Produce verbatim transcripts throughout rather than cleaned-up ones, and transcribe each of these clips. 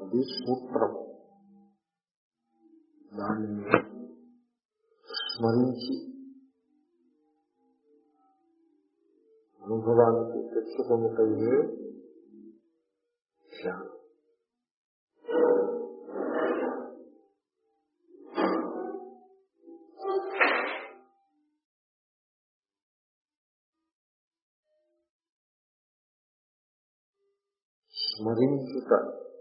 అది సూత్రము. దానిని స్మరించి అనుభవానికి తెచ్చుకొనుటయే ధ్యానం. స్మరించుట,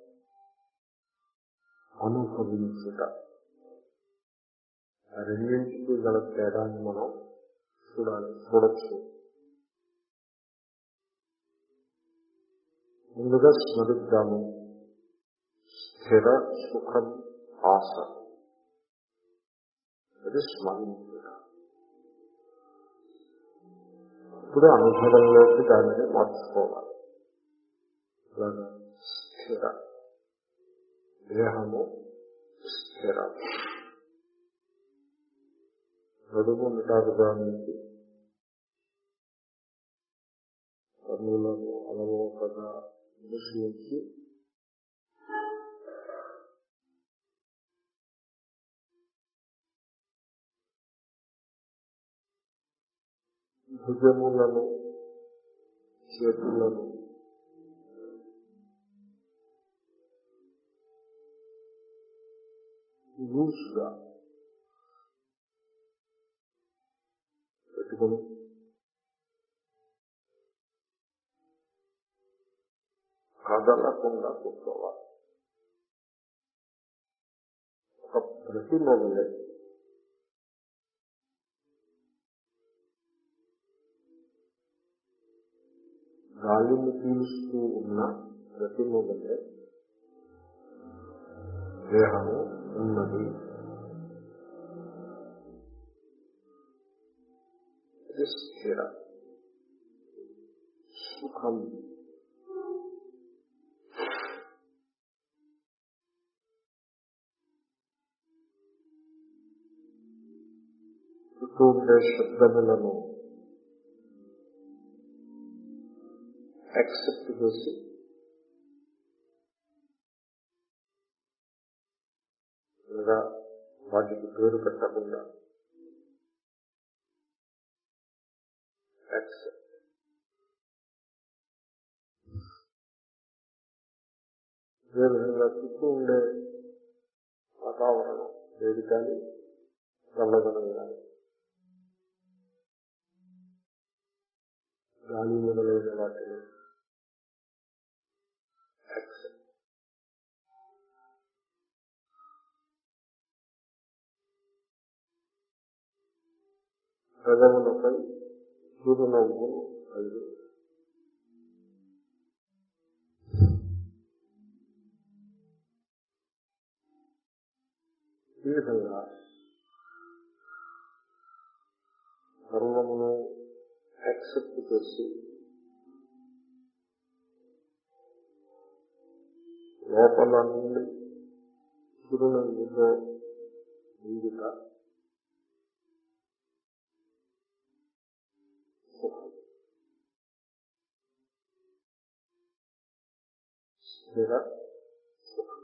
అనుభవించుట, రెండింటికి గల తేడాన్ని మనం చూడాలి, చూడొచ్చు. ముందుగా స్మరిద్దాము. స్థిర సుఖం ఆశ, అది స్మరించుట. ఇప్పుడు అనుభవంలోకి దానిని మార్చుకోవాలి. అలాగా స్థిర, దేహము స్థిర, నడుము నిటారుగా నుంచి కన్నులను అలవోకగా మూసి భుజములను చేతులను లూస్గా పెట్టుకుని కదలకుండా కూర్చోవాలి. ఒక ప్రతిమలే గాలిని పీలుస్తూ ఉన్న ప్రతిమలే దేహము ఉన్నది. స్థిర సుఖం. చుట్టూ ఉండే శబ్దములను యాక్సెప్ట్ చేసి లేదా వాటికి పేరు పెట్టకుండా యాక్సెప్ట్. అదేవిధంగా చుట్టూ ఉండే వాతావరణం వేడి కానీ చల్లదనం కానీ గాలి మొదలైన వాటిని యాక్సెప్ట్. పెదవులపై చిరునవ్వును కలిగి ఈ విధంగా సర్వమును యాక్సెప్ట్ చేసి లోపల నుండి చిరునవ్వుతో ముందుగా స్థిర సుఖం.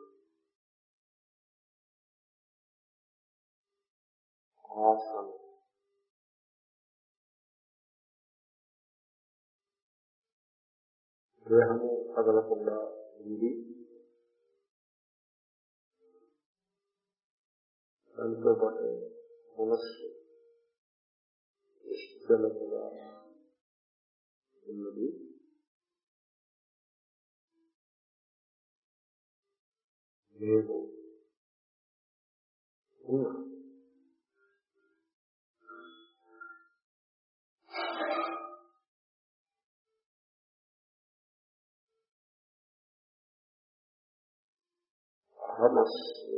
ఆసనం. దేహము కదలకుండా ఉంది, దానితో పాటు మనస్సు నిశ్చలముగా ఉన్నది. నేను ఉన్నా. అహమస్మి.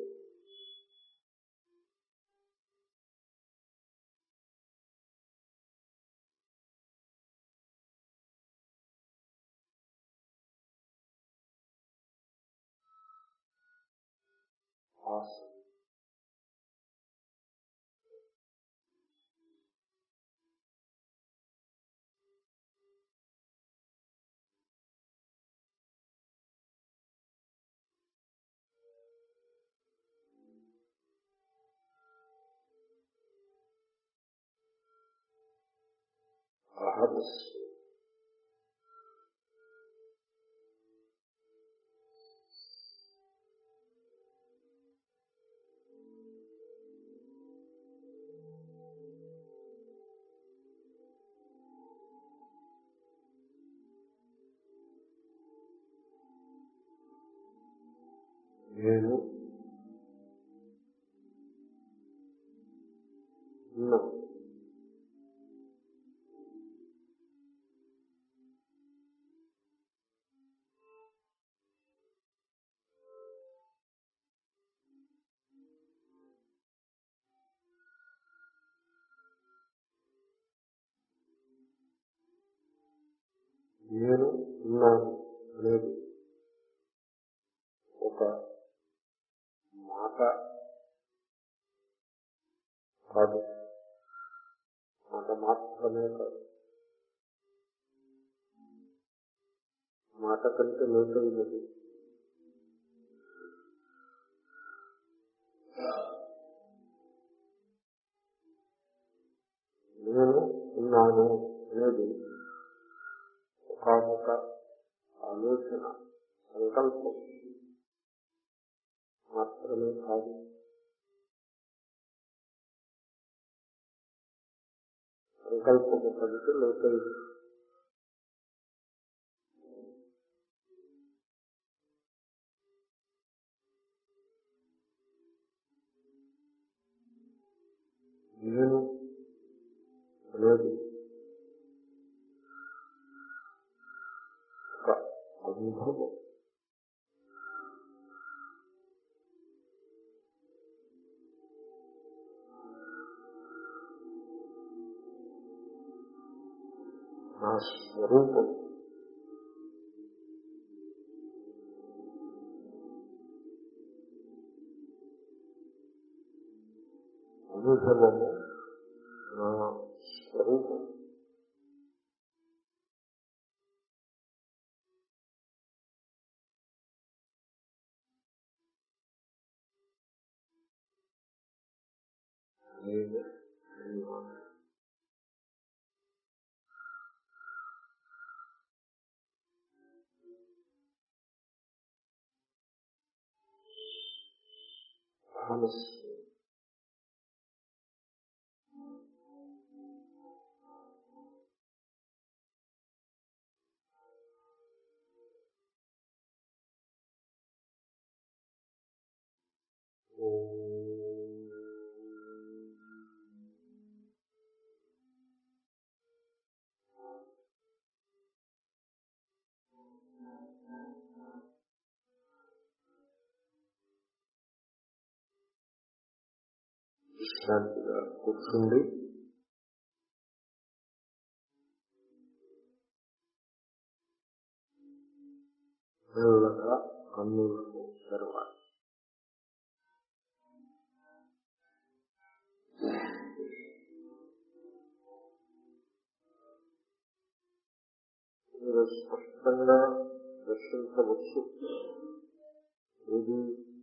ఆసనం. అహమస్మి. నేను ఉన్నాను. నేను ఉన్నాను అనేది ఒక మాట కాదు, మాట మాత్రమే కాదు, మాట కంటే లోతైనది. నేను ఉన్నాను అనేది ఒక ఆలోచన, సంకల్పం మాత్రమే కాదు, సంకల్పము కంటే లోతైనది. నేను అనేది ఒక అనుభవం. నా స్వరూపం. అనుభవము నా స్వరూపం. నేను ఉన్నాను. అహమస్మి. విశ్రాంతిగా కూర్చుండి మెల్లగా కన్నులను తెరవాలి. మీరు స్పష్టంగా దర్శించవచ్చు. ఇది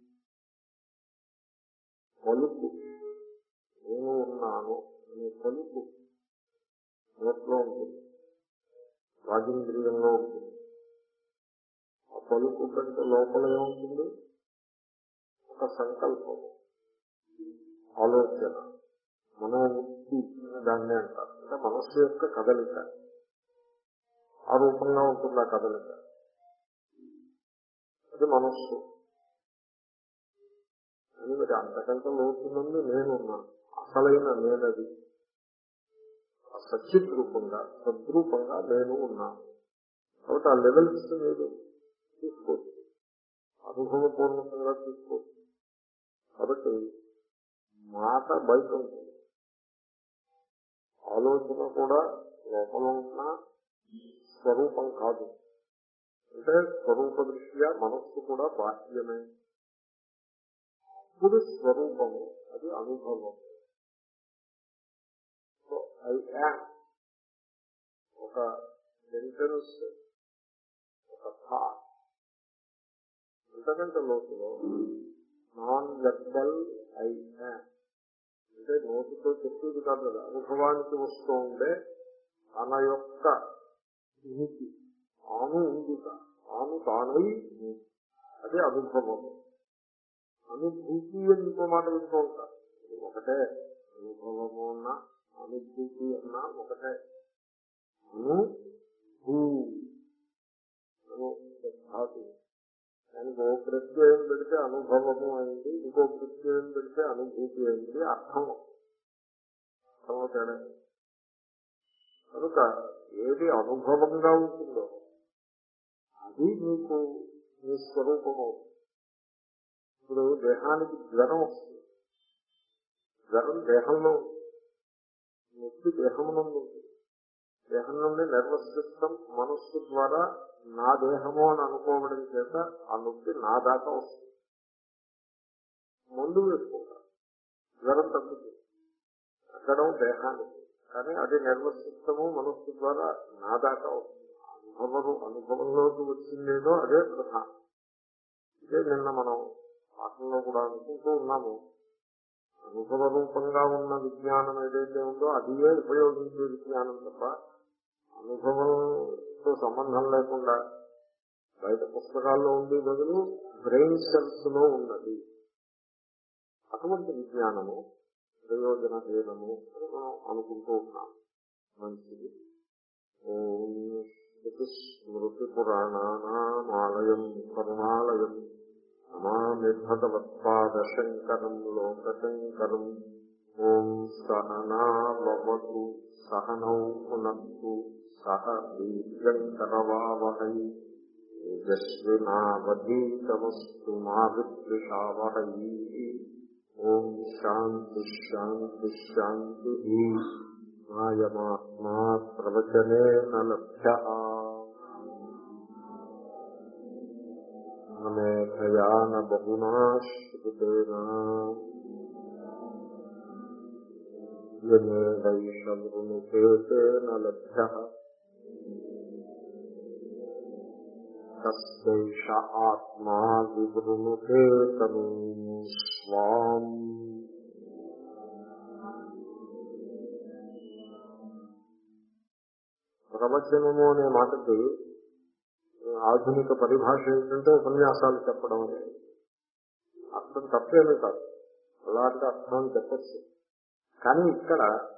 పలుకు, నేను ఉన్నాను అనే పలుకు నోట్లో ఉంటుంది, రాజేంద్రియంలో ఉంటుంది. ఆ పలుకు కంటే లోపల ఏముంటుంది? ఒక సంకల్పం, ఆలోచన, మనోవృత్తి దాన్నే అంటారు. అంటే మనస్సు యొక్క కదలిక, ఆ రూపంగా ఉంటుంది ఆ కదలిక. అది మనస్సు. అని మరి అంతకంటే లోతునందు నేనున్నాను, అసలైన నేనది. సచిత్ రూపంగా, సద్రూపంగా నేను ఉన్నాను. కాబట్టి ఆ లెవెల్స్ మీరు తీసుకోవచ్చు, అనుభవపూర్వకంగా తీసుకోవచ్చు. కాబట్టి మాట బయట ఉంటుంది, ఆలోచన కూడా లోపల ఉన్న స్వరూపం కాదు. అంటే స్వరూప దృష్ట్యా మనస్సు కూడా బాహ్యమే. ఇప్పుడు స్వరూపము అది అనుభవం. సో ఐ యామ్ ఒక సెంటెన్స్, ఒక థాట్. అంతకంటే లోతులో నాన్ వెర్బల్ ఐ యామ్ అంటే నోటితో చెప్పేది కాదు, అనుభవానికి వస్తూ ఉండే తన యొక్క ఉనికి, తాను ఉండుట, తాను తానై అది అనుభవము. అనుభూతి అని ఇంకో మాట వింటూ ఉంటారు. ఒకటే అనుభవము అన్నా అనుభూతి అన్నా ఒకటే. అను భూ ధాతు దానికి ఓ ప్రత్యయం పెడితే అనుభవము అయింది, ఇంకో ప్రత్యయం పెడితే అనుభూతి అయింది. అర్థం అర్థమవుతాడే. కనుక ఏది అనుభవంగా ఉంటుందో అది మీకు మీ స్వరూపము. ఇప్పుడు దేహానికి జ్వరం వస్తుంది, జ్వరం దేహంలో నొప్పి దేహమునందు ఉంటుంది. దేహం నుండి నర్వస్ సిస్టమ్ మనస్సు ద్వారా నా దేహము అని అనుకోవడం చేత ఆ నొప్పి నా దాకా వస్తుంది. మందు వేసుకుంటారు, జ్వరం తగ్గుతుంది, తగ్గడం దేహానికి. కానీ అది నర్వస్ సిస్టము మనస్సు ద్వారా నా దాకా వస్తుంది. అనుభవం అనుభవంలోకి వచ్చిందేదో అదే ప్రధానం. ఇదే నిన్న మనం పాఠంలో కూడా అనుకుంటూ ఉన్నాము. అనుభవ రూపంగా ఉన్న విజ్ఞానం ఏదైతే ఉందో అదియే ఉపయోగించే విజ్ఞానం తప్ప అనుభవంతో సంబంధం లేకుండా బయట పుస్తకాల్లో ఉండే బదులు బ్రెయిన్ సెల్స్ లో ఉన్నది. అటువంటి విజ్ఞానము ప్రయోజనహీనము అని మనం అనుకుంటూ ఉన్నాం. మంచిది. ఓం స్మృతి పురాణానామాలయం కరుణాలయం నమామి భగవత్పాదశంకరం లోకశంకరం. ఓం సహనావతు సహనౌ పునఃతు సహ వీర్యంకరవావహై తేజస్వినావధీతమస్తు మా విద్విషావహై. ఓం శాంతి శాంతి శాంతి. నాయమాత్మా ప్రవచనేన లభ్యః మేధయా న బహునా శ్రుతేన యమేవైష వృణుతేన లభ్యః. తస్యైష ఆత్మా వివృణుతే తనూం స్వాం. ప్రవచనము అనే మాటకి ఆధునిక పరిభాష ఏంటంటే ఉపన్యాసాలు చెప్పడం అనేది. అర్థం తప్పేమీ కాదు, అలాంటి అర్థాన్ని చెప్పచ్చు. కానీ ఇక్కడ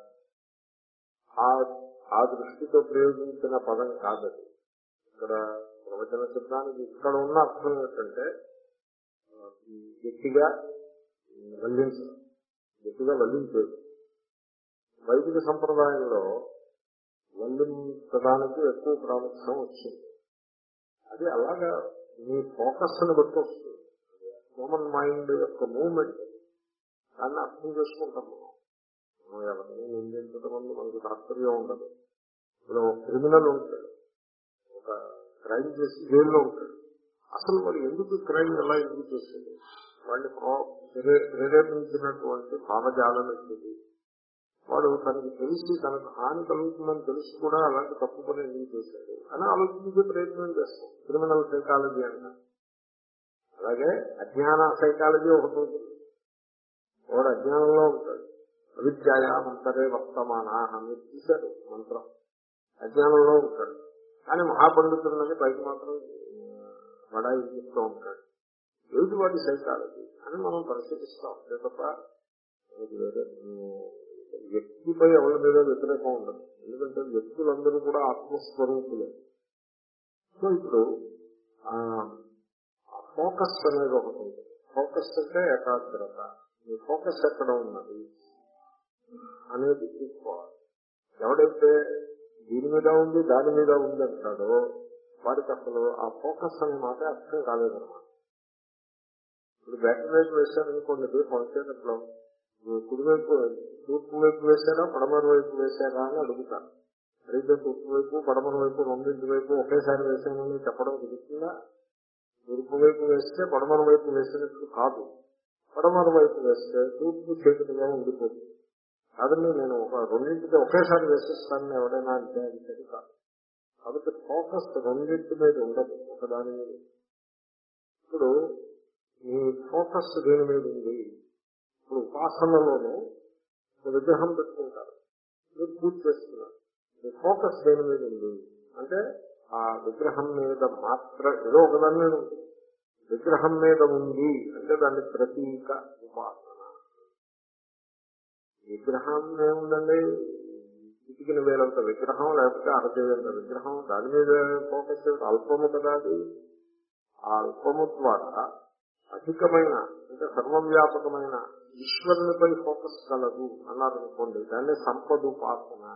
ఆ దృష్టితో ప్రయోగించిన పదం కాదది. ఇక్కడ ప్రవచన శబ్దానికి ఇక్కడ ఉన్న అర్థం ఏంటంటే గట్టిగా వల్లించడం, గట్టిగా వల్లించేది. వైదిక సంప్రదాయంలో వల్లించడానికి ఎక్కువ ప్రాముఖ్యం వచ్చింది. అది అలాగా మీ ఫోకస్ ని బట్టి వస్తుంది. హ్యూమన్ మైండ్ యొక్క మూవ్మెంట్ దాన్ని అర్థం చేసుకుంటాం. మనం మనం ఎవరిని నిందించడం వల్ల మనకు తాత్పర్యం ఉండదు. ఇప్పుడు క్రిమినల్ ఉంటాడు, ఒక క్రైమ్ చేసి జైల్లో ఉంటాడు. అసలు వాడు ఎందుకు క్రైమ్ ఎలా ఎందుకు చేస్తుంది, వాడిని ప్రేరేపించినటువంటి భావజాలం ఇచ్చింది. వాడు తనకు తెలిసి తనకు హాని కలుగుతుందని తెలిసి కూడా అలాంటి తప్పు పని ఎందుకు చేశాడు అని ఆలోచించే ప్రయత్నం చేస్తాం. క్రిమినల్ సైకాలజీ అంట. అలాగే అజ్ఞాన సైకాలజీ ఒకటి ఉంటుంది. వాడు అజ్ఞానంలో ఉంటాడు. అవిద్యాయామంతరే వర్తమానా అని తీశారు మంత్రం. అజ్ఞానంలో ఉంటాడు, కానీ మహాపండితులని పైకి మాత్రం వడాయి చెప్తూ ఉంటాడు. ఏది వాడి సైకాలజీ అని మనం పరిశీలిస్తాం. తప్ప వ్యక్తిపై ఎవరి మీద వ్యతిరేకం ఉండదు. ఎందుకంటే వ్యక్తులందరూ కూడా ఆత్మస్వరూపులే. సో ఇప్పుడు ఫోకస్ అనేది ఒకటి ఉంటుంది. ఫోకస్ అంటే ఏకాగ్రత. మీ ఫోకస్ ఎక్కడ ఉన్నది అనేది చూసుకోవాలి. ఎవడైతే దీని మీద ఉంది దాని మీద ఉంది అంటాడో వాడికి అసలు ఆ ఫోకస్ అనే మాట అర్థం కాలేదన్నమాట. ఇప్పుడు బ్యాటరీ వైపు వేశారనుకోండి, దీపం వచ్చేటప్పుడు కుడివైపు తూర్పు వైపు వేశారా పడమర వైపు వేశారా అని అడుగుతాను. అయితే తూర్పు వైపు పడమర వైపు రెండింటి వైపు ఒకేసారి వేశానని చెప్పడం కుదురుతుందా? తూర్పు వైపు వేస్తే పడమర వైపు వేసినట్టు కాదు, పడమర వైపు వేస్తే తూర్పు చేతులుగా ఉండిపోతుంది. కాదండి నేను ఒక రెండింటికి ఒకేసారి వేసేస్తానని ఎవరైనా అంటే అది కాదు. కాబట్టి ఫోకస్ రెండింటి మీద ఉండదు, ఒకదాని మీద. ఇప్పుడు మీ ఫోకస్ దేని మీద ఉంది? ఇప్పుడు ఉపాసనలోనే విగ్రహం పెట్టుకుంటారు, మీరు పూజ చేస్తున్నారు. మీ ఫోకస్ దేని మీద ఉంది అంటే ఆ విగ్రహం మీద మాత్రం ఏదో ఒకదాని మీద ఉంది. విగ్రహం మీద ఉంది అంటే దాన్ని ప్రతీక ఉపాసన. విగ్రహం ఏముందండి, ఇటుకిన వేలంత విగ్రహం లేకపోతే అరచేయంత విగ్రహం, దాని మీద ఫోకస్ అల్పము కదా అది. ఆ అల్పము ద్వారా అధికమైన అంటే సర్వవ్యాపకమైన ఈశ్వరునిపై ఫోకస్ కలదు అన్నారనుకోండి, దాన్ని సంపదుపాసన.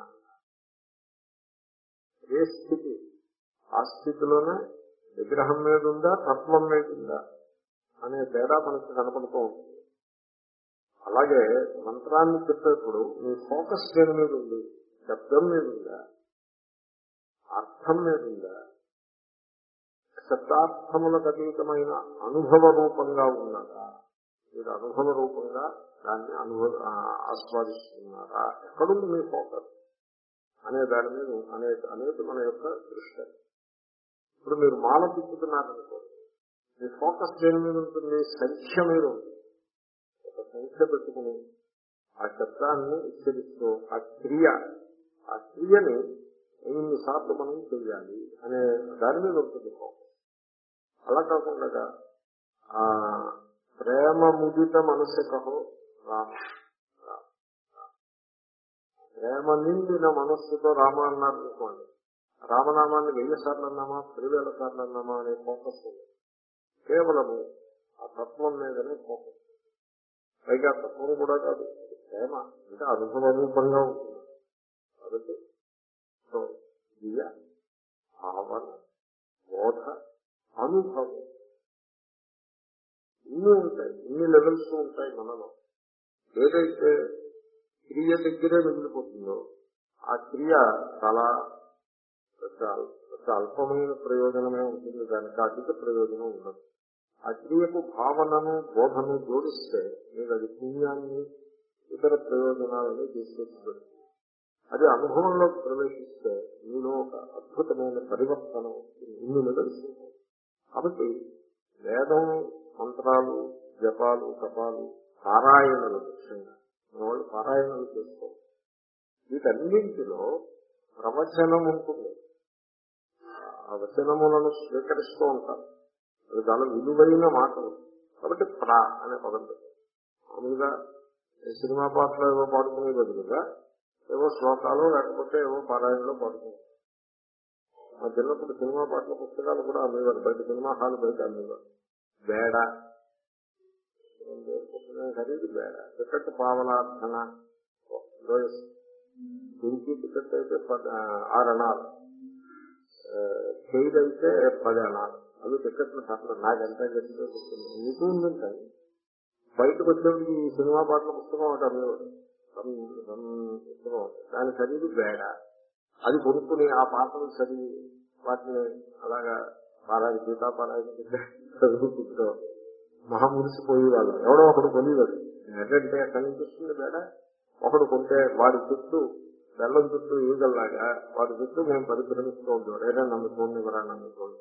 ఏ స్థితి ఆ స్థితిలోనే విగ్రహం మీద ఉందా తత్వం మీద ఉందా అనే తేడా మనకు కనపడుతూ ఉంటుంది. అలాగే మంత్రాన్ని చెప్పేప్పుడు మీ ఫోకస్ దేని మీద ఉంది, శబ్దం మీద ఉందా, అర్థం మీద ఉందా, శబ్దార్థములకు అతీతమైన అనుభవ రూపంగా ఉన్నదా, మీరు అనుభవ రూపంగా దాన్ని అనుభవ ఆస్వాదిస్తున్నారా, ఎక్కడుంది మీ ఫోకస్ అనే దాని మీద అనే అనేది మన యొక్క దృష్టి. ఇప్పుడు మీరు మాల తిప్పుతున్నారనుకోండి, మీ ఫోకస్ దేని మీద ఉంటుంది, సంఖ్య మీద ఉంటుంది. ఒక సంఖ్య పెట్టుకుని ఆ శబ్దాన్ని ఉచ్చరిస్తూ ఆ క్రియ ఆ క్రియని ఎన్నిసార్లు మనం చెయ్యాలి అనే దాని మీద ఉంటుంది ఫోకస్. అలా కాకుండా ఆ ప్రేమ ముదిత మనసు కహో రామ, ప్రేమ నిండిన మనస్సుతో రామ అన్నారు అనుకోండి, రామనామాన్ని వెయ్యి సార్లు అన్నామా పదివేల సార్లు అన్నామా అనే ఫోకస్ ఉంది. కేవలము ఆ తత్వం మీదనే ఫోకస్. పైగా తత్వం కూడా కాదు, ప్రేమ అంటే అనుభవ రూపంగా ఉంటుంది. కాబట్టి సో క్రియ, భావన, బోధ, అనుభవం ఇన్ని ఉంటాయి, ఇన్ని లెవెల్స్ ఉంటాయి మనలో. ఏదైతే క్రియ దగ్గరే మిగిలిపోతుందో ఆ క్రియ చాలా పెద్ద పెద్ద అల్పమైన ప్రయోజనమే ఉంటుంది, దానికి అధిక ప్రయోజనం ఉండదు. ఆ క్రియకు భావనను బోధను జోడిస్తే మీరు అది పుణ్యాన్ని ఇతర ప్రయోజనాలను తీసుకొచ్చి అది అనుభవంలోకి ప్రవేశిస్తే మీలో ఒక అద్భుతమైన పరివర్తన వస్తుంది. ఇన్ని లెవెల్స్ ఉంటాయి. కాబట్టి వేదం, మంత్రాలు, జపాలు, తపాలు, పారాయణలు ముఖ్యంగా మన వాళ్ళు పారాయణలు చేసుకోవాలి. వీటన్నింటిలో ప్రవచనం ఉంటుంది. ఆ వచనములను స్వీకరిస్తూ ఉంటారు. అది చాలా విలువైన మాటలు. కాబట్టి ప్రా అనే పదం పెట్టారు. మామూలుగా సినిమా పాటలు ఏవో పాడుకునే బదులుగా ఏవో శ్లోకాలు లేకపోతే ఏవో పారాయణలో పాడుకుంటారు. మా చిన్నప్పుడు సినిమా పాటల పుస్తకాలు కూడా అమ్మేవారు, బయట సినిమా హాల్ బయట అమ్మేవారు. బేడ పుస్తకం ఖరీదు బేడ, టికెట్ పావలార్థన, దురికి టికెట్ అయితే పది ఆరు అణాలు, ఖైదు అయితే పది అణాలు. అవి టికెట్లు అసలు నాకెంత గట్టిగా పుస్తకం మీకు ఉందంటాయి. బయటకు వచ్చేప్పుడు ఈ సినిమా పాటల పుస్తకం ఒకటి అమ్మేవాడు, పుస్తకం దాని ఖరీదు బేడ. అది కొనుక్కుని ఆ పాటలు చదివి వాటిని అలాగా పారాయణ గీతా పారాయణ చదువుకుంటూ మహా మురిసిపోయి వాళ్ళు. ఎవడో ఒకడు కొనివాడు, ఏంటంటే ఎక్కడి నుంచి వస్తుంది బేడ. ఒకడు కొంటే వాడి చుట్టూ బెల్లం చుట్టూ ఈగల్లాగా వాడి చుట్టూ మేము పరిభ్రమిస్తూ ఉంటాం. ఏదైనా నమ్ముకోండి ఎవరా నమ్ముకోండి.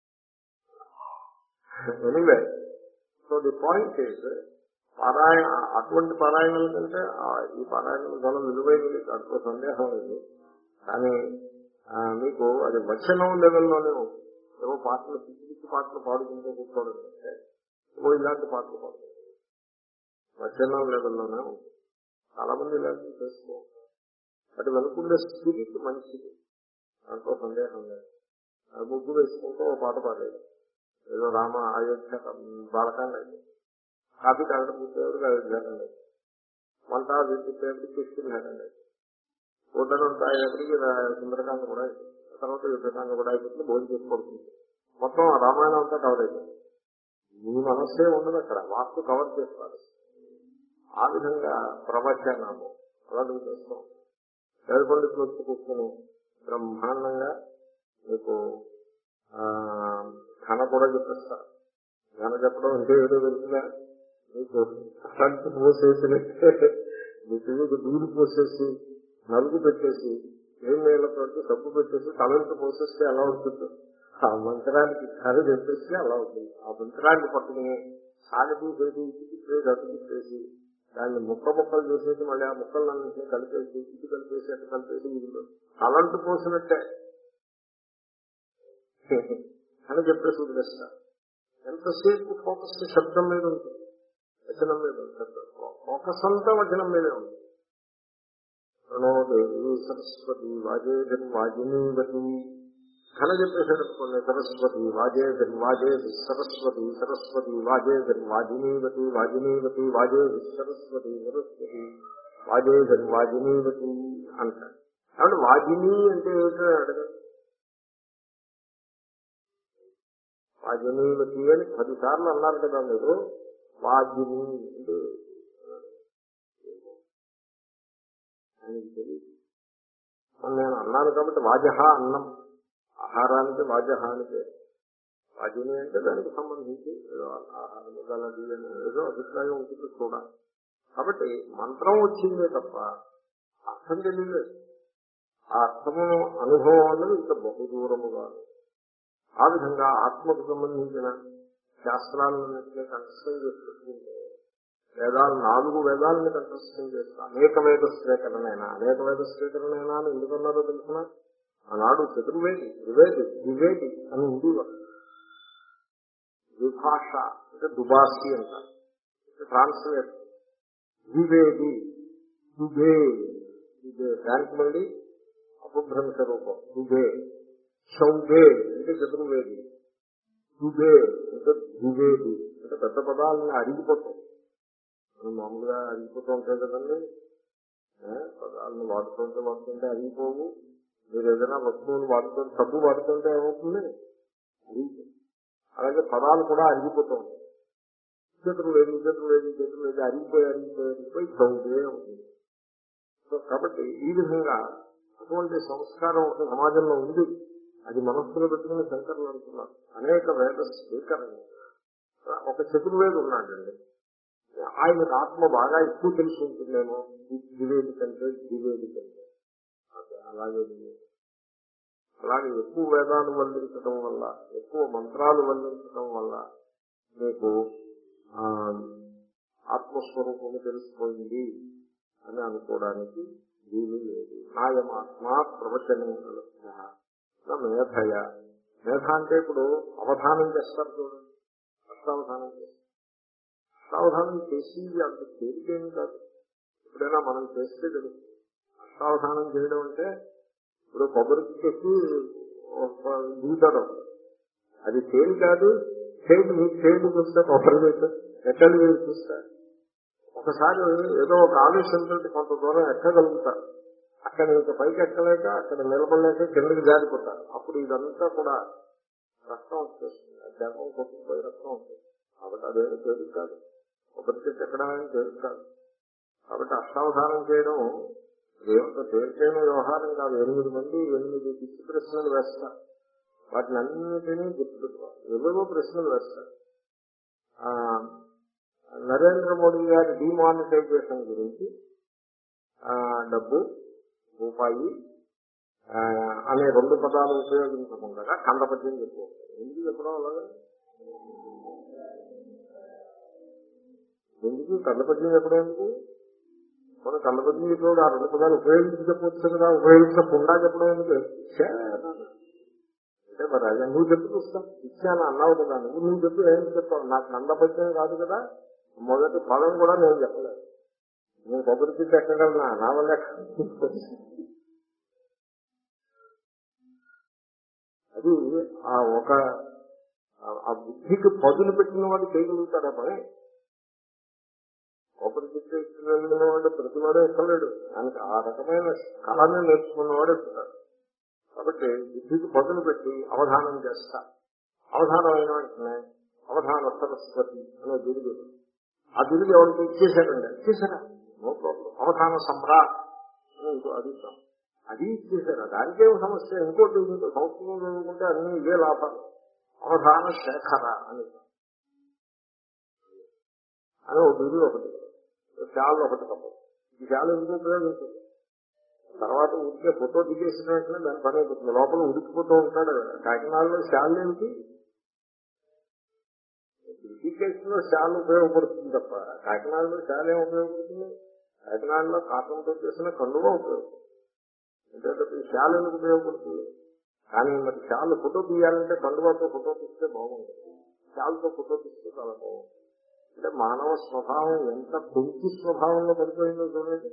Anyway, so the point is పారాయణ అటువంటి పారాయణల కంటే ఈ పారాయణలు చాలా విలువైనది, దాంట్లో సందేహం లేదు. కానీ మీకు అది వచనం లెవెల్లోనే ఉంటుంది. ఏవో పాటలు పిచ్చి పిచ్చి పాటలు పాడుకుంటూ కూర్చోవడం అంటే ఏవో ఇలాంటి పాటలు పాడుకుంటారు. వచనం లెవెల్లోనే ఉంటుంది. చాలా మంది ఇలాంటివి చేస్తూ ఉంటారు. అది వెనుకుండే స్పిరిట్ మంచిది, దాంట్లో సందేహం లేదు. ముగ్గు వేసుకుంటూ ఓ పాట పాడేది, ఏదో రామ అయోధ్య బాలకాండ అయితే కాఫీ తాగడం పుట్టేవాడికి అయోధ్యాకాండ అయితే, వంట తిప్పేవాడికి కృష్ణకాండ అయితే, ఊటనం తాగేపటికి సుందరకాండ కూడా అయిపోతుంది. తర్వాత యుద్ధకాండ కూడా అయిపోతుంది. భోజనం చేసి పడుతుంది. మొత్తం రామాయణం అంతా కవర్ అయిపోతుంది. మీ మనస్సే ఉండదు అక్కడ, వాస్తు కవర్ చేస్తారు. ఆ విధంగా ప్రవచనము అలాంటివి చేస్తాం. వేద పండితులు వచ్చి కూర్చొని బ్రహ్మాండంగా మీకు ఘన కూడా చెప్పేస్తారు. ఘన చెప్పడం అంటే ఏదో వెళ్తుందా మీకు అలాంటి పోసేసినట్టే మీ పిల్లలకు దూరు పోసేసి నలుగు పెట్టేసి ఏం నీళ్ళతో సబ్బు పెట్టేసి తలంటు పోసేస్తే ఎలా ఉంటుంది. ఆ మంత్రానికి ఘన చెప్పేసి అలా ఉంటుంది. ఆ మంత్రాన్ని పట్టుకుని సాగతీసేసి ఇటుకిప్పేసి అటుకిప్పేసి దాన్ని ముక్క ముక్కలు చేసేసి మళ్ళీ ఆ ముక్కలన్నింటినీ కలిపేసి ఇటు కలిపేసి అటు కలిపేసి తలంటు పోసినట్టే అని చెప్పేసి వదిలేస్తారు. ఎంతసేపు ఫోకస్ శబ్దం మీద ఉంటుంది, వచనం మీద ఉంటుంది. ఫోకస్ అంతా వచనం మీదే ఉంటుంది. ప్రణోదేవి సరస్వతి వాజేదన్ వాజినీవతి ఘన చెప్పేసాడు అనుకోండి. సరస్వతి వాజేదన్ వాజేది సరస్వతి సరస్వతి వాజేదన్ వాజినీవతి వాజినీవతి వాజేది సరస్వతి సరస్వతి వాజేదన్ వాజినీవతి అంటాడు. కాబట్టి వాజిని అంటే ఏమిటో అడగండి. వాజినీవతి అని పదిసార్లు అన్నారు కదా మీరు. వాజిని అంటే ఆయనకి తెలియదు. నేను అన్నాను కాబట్టి వాజహ అన్నం, ఆహారానికి వాజహ అని పేరు. వాజిని అంటే దానికి సంబంధించి ఏదో ఆహారం గలది అని ఏదో అభిప్రాయం ఉంటుంది చూడాలి. కాబట్టి మంత్రం వచ్చిందే తప్ప అర్థం తెలియలేదు. ఆ అర్థము అనుభవం అన్నది ఇంత బహు దూరముగా. ఆ విధంగా ఆత్మకు సంబంధించిన శాస్త్రాలన్నింటినీ కంఠస్థం చేసుకుంటే వేదాలు నాలుగు వేదాలని కంఠస్థం చేస్తాం. అనేక వేద స్వీకరణైనా అనేక వేద స్వీకరణైనా అని ఎందుకన్నారో తెలుసిన ఆనాడు చతుర్వేది త్రివేది ద్వివేది అని ఉండేవారు. ద్విభాష అంటే దుబాసి అంటారు. ట్రాన్స్లేట్ ద్వివేది దుబే దుబే దానికి మళ్ళీ అపభ్రంశ రూపం దుబే. చౌబే అంటే చతుర్వేది, దుబే అంటే ద్వివేది అంటే పెద్ద పదాలని అడిగిపోతాం. మనం మామూలుగా అరిగిపోతూ ఉంటాయి కదండి. పదాలను వాడుతుంటే వాడుతుంటే అరిగిపోవు. మీరు ఏదైనా వస్తువులు వాడుతుంటే సబ్బు వాడుతుంటే ఏమవుతుంది, అరిగిపోతుంది. అలాగే పదాలు కూడా అరిగిపోతూ ఉంటాయి. చతుర్వేది చతుర్వేది చతుర్వేది అరిగిపోయి అరిగిపోయి అరిగిపోయి చౌదే అవుతుంది. సో కాబట్టి ఈ విధంగా అటువంటి సంస్కారం ఒక సమాజంలో ఉంది. అది మనస్సులో పెట్టుకుని శంకరులు అంటున్నారు. అనేక వేద స్వీకరణ. ఒక చతుర్వేది ఉన్నాడండి, ఆయనకు ఆత్మ బాగా ఎక్కువ తెలిసి ఉంటుందేమో ద్వివేది కంటే ద్వివేది కంటే. అలాగే అలాగే ఎక్కువ వేదాలు వల్లించడం వల్ల, ఎక్కువ మంత్రాలు వల్లించడం వల్ల మీకు ఆత్మస్వరూపము తెలిసిపోయింది అని అనుకోవడానికి వీలు లేదు. నాయమాత్మ ప్రవచనం మేధయ. మేధ అంటే ఇప్పుడు అవధానం చేస్తారు చూడండి, అష్టావధానం చేస్తారు. అష్టావధానం చేసి అంత తేలికేం కాదు. ఎప్పుడైనా మనం చేస్తే తెలుస్తుంది. అష్టావధానం చేయడం అంటే ఇప్పుడు కొబ్బరికి చెప్పి దూతడం, అది తేలి కాదు. చేతి మీకు చేతి చూస్తే కొబ్బరి చేస్తే ఎక్కడి మీరు చూస్తారు. ఒకసారి ఏదో ఒక ఆలోచనతో కొంత దూరం ఎక్కగలుగుతారు. అక్కడ ఇంకా పైకి ఎక్కలేక అక్కడ నిలబడలేక కిందకి జారిపోతారు. అప్పుడు ఇదంతా కూడా రక్తం వచ్చేస్తుంది. ఆ దేహం కొట్టుకుపోయి రక్తం వస్తుంది. కాబట్టి అదేమి తేలిక కాదు. కొబ్బరి చెట్టు ఎక్కడమేమి తేలిక కాదు. కాబట్టి అష్టావధానం చేయడం దేవుడితో తేలికైన వ్యవహారం కాదు. ఎనిమిది మంది ఎనిమిది పిచ్చి ప్రశ్నలు వేస్తారు. వాటిని అన్నింటినీ గుర్తుపెట్టుకోవాలి. ఎవరో ప్రశ్నలు వేస్తారు. నరేంద్ర మోడీ గారి డిమానిటైజేషన్ గురించి డబ్బు రూపాయి అనే రెండు పదాలు ఉపయోగించకుండా కందపద్యం చెప్పుకోవాలి. ఎందుకు చెప్పడం అలాగే? ఎందుకు కందపద్యం చెప్పడం ఎందుకు? మనం కందపద్యం చెప్పినప్పుడు ఆ రెండు పదాలు ఉపయోగించి చెప్పవచ్చు కదా, ఉపయోగించకుండా చెప్పడం ఎందుకు? అంటే మరి అది నువ్వు చెప్పు చూస్తాం ఇచ్చాను అన్నావు కదా, నువ్వు నువ్వు చెప్పు ఏం చెప్తావు? నాకు కందపద్యం కాదు కదా, మొదటి పదం కూడా నేను చెప్పలేదు. నేను కొబ్బరి చెట్టు ఎక్కగలనా? నా వల్ల అది ఆ ఒక ఆ బుద్ధికి పదులు పెట్టిన వాడు చేయగలుగుతాడా పని? కొబ్బరి చెట్టు ఎక్కగలిగిన వాడు ప్రతివాడు ఎక్కలేడు. ఆయనకి ఆ రకమైన కళని నేర్చుకున్నవాడు ఎక్కుతాడు. కాబట్టి బుద్ధికి పదులు పెట్టి అవధానం చేస్తా. అవధానం అయిన వెంటనే అవధాన సరస్వతి అనే బిరుదు, ఆ బిరుదు ఎవరికి ఇచ్చేశారండి? ఇచ్చేశారా? No problem. అవధాన సమ్రాట్ ఇంకో అది అది ఇచ్చేశారా? దానికేం సమస్య? ఇంకోటి సంస్కృతం చదువుకుంటే అన్ని ఇవే లాభాలు. అవధాన శేఖర అని అని ఒక బిరుదు ఒకటి, శాలు ఒకటి తప్పదు. ఈ శాలు ఎందుకు ఉపయోగించదు? తర్వాత ఉడికే ఫోటో దిగేసిన వెంటనే దాని పని అయిపోతుంది. లోపల ఉడికిపోతూ ఉంటాడు. కాకినాడలో శాలు ఏమిటి? ఋషికేశ్లో శాలు ఉపయోగపడుతుంది తప్ప కాకినాడలో శాలు ఏం ఉపయోగపడుతుంది? కాకినాడలో కాటంతో చేసిన కండువా ఉపయోగపడుతుంది. అంటే శాలు ఎందుకు ఉపయోగపడుతుంది? కానీ మరి శాలు ఫోటో తీయాలంటే కండువాతో ఫోటో తీస్తే బాగుంటుంది, శాలుతో ఫోటో తీస్తే చాలా బాగుంటుంది. అంటే మానవ స్వభావం ఎంత పెంచి స్వభావంలో పడిపోయిందో చూడండి.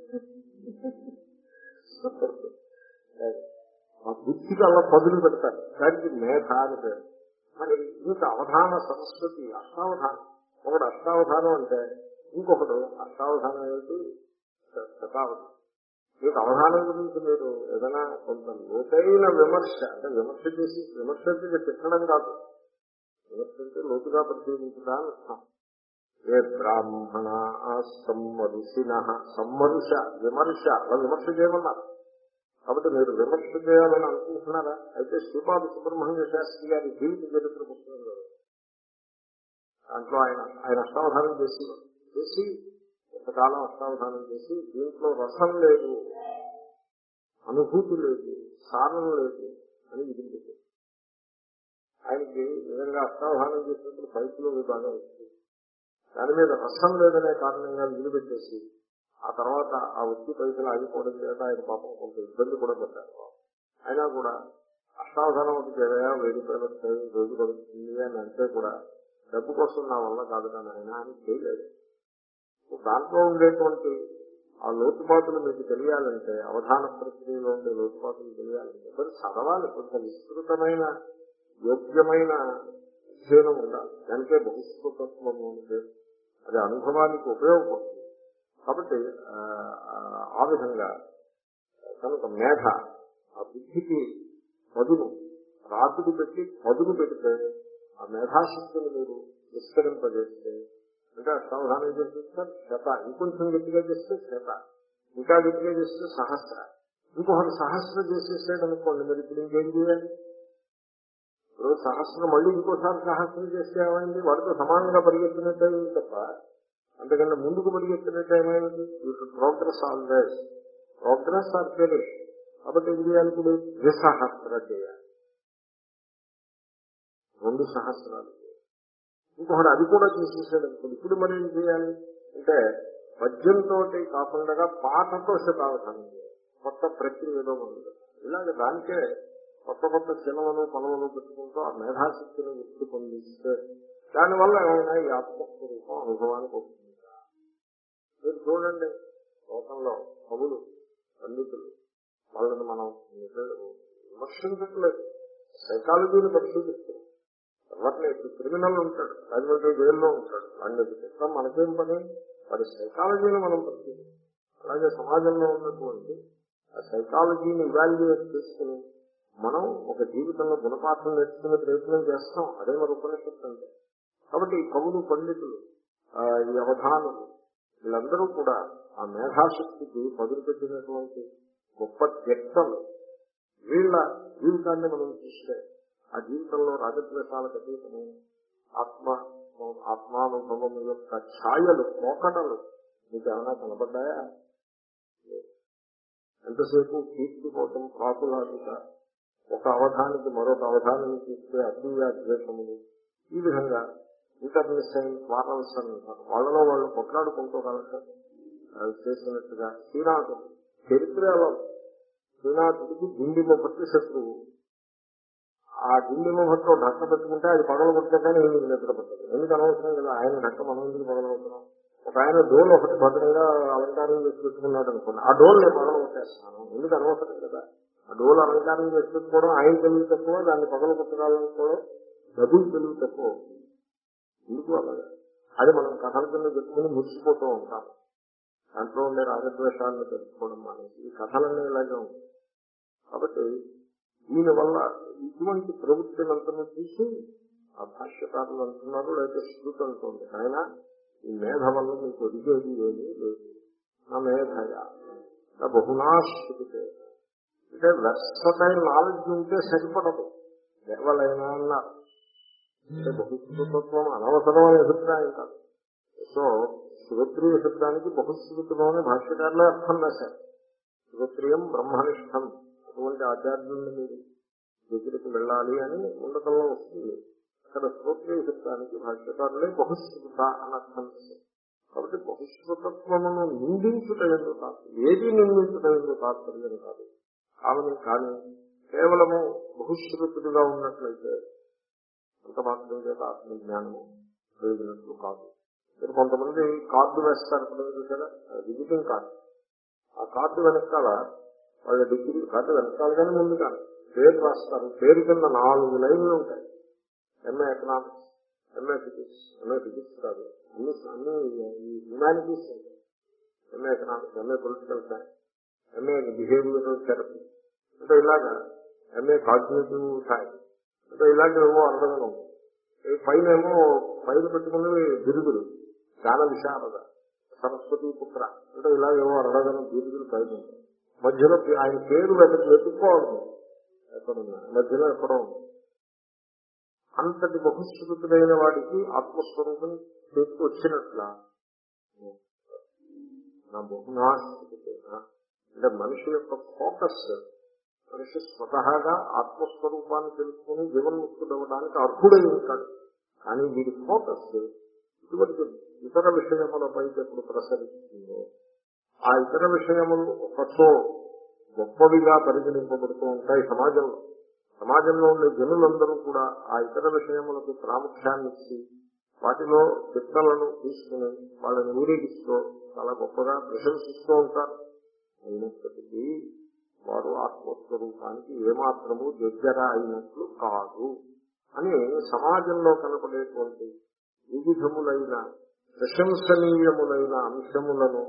ఆ బుద్ధికి అలా పదులు పెడతారు, దానికి మేధ అని పేరు. మరి ఇంత అవధాన సంస్కృతి అష్టావధానం. ఒకడు అష్టావధానం అంటే ఇంకొకడు అష్టావధానం ఏమిటి శతావధానం. మీకు అవధానం గురించి మీరు ఏదైనా కొంత లోతైన విమర్శ, అంటే విమర్శ చేసి విమర్శ అంటే తిట్టడం కాదు, విమర్శ అంటే లోతుగా పరిశీలించడా అని అర్థం. ఏ బ్రాహ్మణ సమ్మరుషిణ, సమ్మరుష విమర్శ, అలా విమర్శ చేయమన్నారు. కాబట్టి మీరు విమర్శ చేయాలని అనుకుంటున్నారా? అయితే శ్రీపాద సుబ్రహ్మణ్య శాస్త్రి గారి జీవిత చరిత్ర పుస్తకం కదా, దాంట్లో ఆయన ఆయన అష్టావధానం చేసి చేసి కొంతకాలం అష్టావధానం చేసి దీంట్లో రసం లేదు, అనుభూతి లేదు, సారం లేదు అని విధించారు. ఆయనకి నిజంగా అష్టావధానం చేసినప్పుడు పైపులో బాగా వచ్చింది, దాని మీద రసం లేదనే కారణంగా నిలబెట్టేసి ఆ తర్వాత ఆ వచ్చి పైసలు ఆగిపోవడం చేత ఆయన పాపం కొంత ఇబ్బంది కూడా పడ్డారు. అయినా కూడా అష్టావధానం ఒకటి ఏదైనా వెయ్యి రూపాయలు వస్తాయి, రోజు పడుతుంది అని అంటే కూడా డబ్బు కోసం నా వల్ల కాదు కానీ ఆయన అని చేయలేదు. దాంట్లో ఉండేటువంటి ఆ లోతుపాతులు మీకు తెలియాలంటే, అవధాన ప్రక్రియలో ఉండే లోతుపాతులు తెలియాలంటే మరి చదవాలి, కొంత విస్తృతమైన యోగ్యమైన అధ్యయనం ఉండాలి. దానికే బహుస్వతత్వము అంటే అది అనుభవానికి ఉపయోగపడుతుంది. కాబట్టి ఆ విధంగా కనుక మేధ, ఆ బుద్ధికి పదును రాతుడు పెట్టి పదును పెడితే ఆ మేధాశక్తిని మీరు విస్తరింపజేస్తే, అంటే అష్టావధానం చేసేస్తారు శత, ఇంకొంచెం గట్టిగా చేస్తే శత, ఇంకా గట్టిగా చేస్తే సహస్ర, ఇంకొకటి సహస్ర చేసేసాడు అనుకోండి, మరి ఇప్పుడు ఇంకేం చేయాలి? ఇప్పుడు సహస్రం మళ్ళీ ఇంకోసారి సహస్రం చేస్తే ఏమైంది? వాడితో సమానంగా పరిగెత్తినట్టు అయింది తప్ప అంతకన్నా ముందుకు పరిగెత్తినట్టు ఏమైంది? ప్రోగ్రెస్ ఆల్వేస్, ప్రోగ్రెస్ ఆర్ ఫెయిలిష్. కాబట్టి ఏం చేయాలి? ఇప్పుడు ద్విసహస్ర చేయాలి, రెండు సహస్రాలు. ఇంకొకటి అది కూడా చేసేసాడు అనుకోండి, ఇప్పుడు మరి ఏం చేయాలి అంటే పద్యంతో కాకుండా పాటతో శతావధానం చేయాలి. కొత్త ప్రక్రియ ఏదో ఉంది. ఇలాగే దానికే కొత్త కొత్త చిలవలు పొలవలు పెట్టుకుంటూ ఆ మేధాశక్తిని వృత్తి పొందిస్తే దానివల్ల ఏమైనా ఈ ఆత్మస్వరూపం అనుభవానికి వస్తుంది. మీరు చూడండి, లోకంలో కవులు పండితులు వాళ్ళని మనం విమర్శించట్లేదు, సైకాలజీని పరిశీలిస్తారు. ఎవరిని ఇప్పుడు క్రిమినల్ ఉంటాడు, రాజమండ్రి జైల్లో ఉంటాడు, వాడిని చిత్రం మనకేం పని? వాడి సైకాలజీని మనం పరిశీలిస్తాం. అలాగే సమాజంలో ఉన్నటువంటి ఆ సైకాలజీని ఇవాల్యుయేట్ చేసుకుని మనం ఒక జీవితంలో గుణపాఠం నేర్చుకునే ప్రయత్నం చేస్తాం. అదే మరి ఉపనిషత్తు అంటే. కాబట్టి ఈ కవులు పండితులు, ఈ అవధానులు, వీళ్ళందరూ కూడా ఆ మేధాశక్తికి పదులు పెట్టినటువంటి గొప్ప వ్యక్తులు. వీళ్ళ జీవితాన్ని మనం చూస్తే ఆ జీవితంలో రాజద్వేషాలకు అతీతము, ఆత్మ ఆత్మానుభవం యొక్క ఛాయలు, పోకడలు మీకు ఏమైనా కనబడ్డాయా? ఎంతసేపు కీర్తి కోసం ప్రాకులాడుట, ఒక అవధానికి మరొక అవధానాన్ని చూస్తే అసూయ ద్వేషములు, ఈ విధంగా ఇంటర్నేషనల్ క్వారల్స్ అంటారు. వాళ్ళలో వాళ్ళు కొట్లాడుకుంటూ కనుక చేసినట్టుగా శ్రీనాథుడు చరిత్రలో శ్రీనాథుడికి దిండిమ భట్టు శత్రువు. ఆ దిండిమ భట్టు ఢక్క పెట్టుకుంటే అది పగల కొట్టగానే ఏమి నిద్ర పట్టదు. ఎందుకు అనవసరం కదా, ఆయన ఢక్క మనం ఎందుకు పగలవుతున్నాం? ఒక ఆయన డోల్ ఒకటి భద్రంగా అలంకారం చేసి పెట్టుకున్నాడు అనుకోండి, ఆ డోల్ నేను పగల కొట్టేస్తాను, ఎందుకు అనవసరం కదా. ఆ డోల్ అలంకారం చేసి పెట్టుకోవడం ఆయన తెలివి తక్కువ, దాన్ని పగల కొట్టడాలనుకోవడం డబ్బులు తెలివి తక్కువ. ఎందుకు అలాగా? అది మనం కథల కింద పెట్టుకుని మురిసిపోతూ ఉంటాం. దాంట్లో ఉండే రాగద్వేషాలను తెలుసుకోవడం మానేసి ఈ కథలన్నీ ఇలాగే ఉంటాయి. కాబట్టి దీనివల్ల ఇటువంటి ప్రవృత్తినంతను చూసి ఆ భాష్యకారులు అంటున్నారు, లేకపోతే శృతి అంటుంది, ఆయన ఈ మేధ వల్ల మీకు ఒదిగేది ఏమీ లేదు. నా మేధయ బహునాశ్రుతే, అంటే వెర్సటైల్ నాలెడ్జ్ ఉంటే సరిపడదు, దేవాలైనా అన్నారు. అంటే బహుశ్రుతత్వం అనవసరం అనే అభిప్రాయం కాదు. సో శ్రోత్రియ శబ్దానికి బహుశ్రుతమని భాష్యకారులే అర్థం రాశారు. శ్రోత్రియం బ్రహ్మనిష్టం, అటువంటి ఆచార్యుల్ని మీరు దగ్గరికి వెళ్ళాలి అని ఉండటంలో వస్తుంది. అక్కడ శ్రోత్రియ శబ్దానికి భాష్యకారులే బహుశ్రుత అని అర్థం రాశారు. కాబట్టి బహుశ్రుతత్వమును నిందించుట ఎందుకు కాదు, ఏది నిందించుట ఎందుకు తాత్పర్యం కాదు. కావని కానీ కేవలము బహుశ్రుతుడిగా ఉన్నట్లయితే అంత మాత్రం చేత ఆత్మజ్ఞానము కలిగినట్లు కాదు. మీరు కొంతమంది కార్డు వేస్తారు చూసారా, విజిటింగ్ కార్డు. ఆ కార్డు వెనకాల వాళ్ళ డిగ్రీ కార్డు వెనకాల కానీ ముందు కానీ పేరు రాస్తారు. పేరు కింద నాలుగు లైన్లు ఉంటాయి. MA economics, MA physics, MA physics కాదు అన్ని అన్ని హ్యుమానిటీస్ ఉంటాయి. MA economics, MA political science, MA behavioural therapy, అంటే ఇలాగా ఎంఏ కాగ్నిటివ్ సైన్స్, అంటే ఇలాంటివేమో అర్థంగా ఉంటాయి. పైన ఏమో పైన పెట్టుకుని బిరుదులు చాలా విశాలద సరస్వతి పుత్ర, అంటే ఇలాగేమో అరడగన బిరుదులు పైన ఉంటాయి. మధ్యలో ఆయన పేరు వెతకు వెతుక్కోవాలి ఎక్కడున్నా, మధ్యలో ఎక్కడో ఉంది. అంతటి బహుశ్రుతుడైన వాడికి ఆత్మస్వరూపం చేతికి వచ్చినట్ల నా బహునాశ్రుతైన, అంటే మనిషి యొక్క ఫోకస్, మనిషి స్వతహాగా ఆత్మస్వరూపాన్ని తెలుసుకుని జీవన్ముక్తుడవడానికి అర్హుడై ఉంటాడు. కానీ వీడి ఫోకస్ ఇటువంటి ఇతర విషయములపై ఎప్పుడు ప్రసరిస్తుందో ఆ ఇతర విషయములు ఒకటో గొప్పవిగా పరిగణింపబడుతూ ఉంటాయి సమాజంలో. సమాజంలో ఉండే జనులందరూ కూడా ఆ ఇతర విషయములకు ప్రాముఖ్యాన్ని ఇచ్చి వాటిలో చిత్తలను తీసుకుని వాళ్ళని ఊరేగిస్తూ చాలా గొప్పగా ప్రశంసిస్తూ ఉంటారు. అయినప్పటికీ వారు ఆత్మస్వరూపానికి ఏమాత్రము దగ్గర అయినట్లు కాదు అని సమాజంలో కనపడేటువంటి వివిధములైన ప్రశంసనీయములైన అంశములను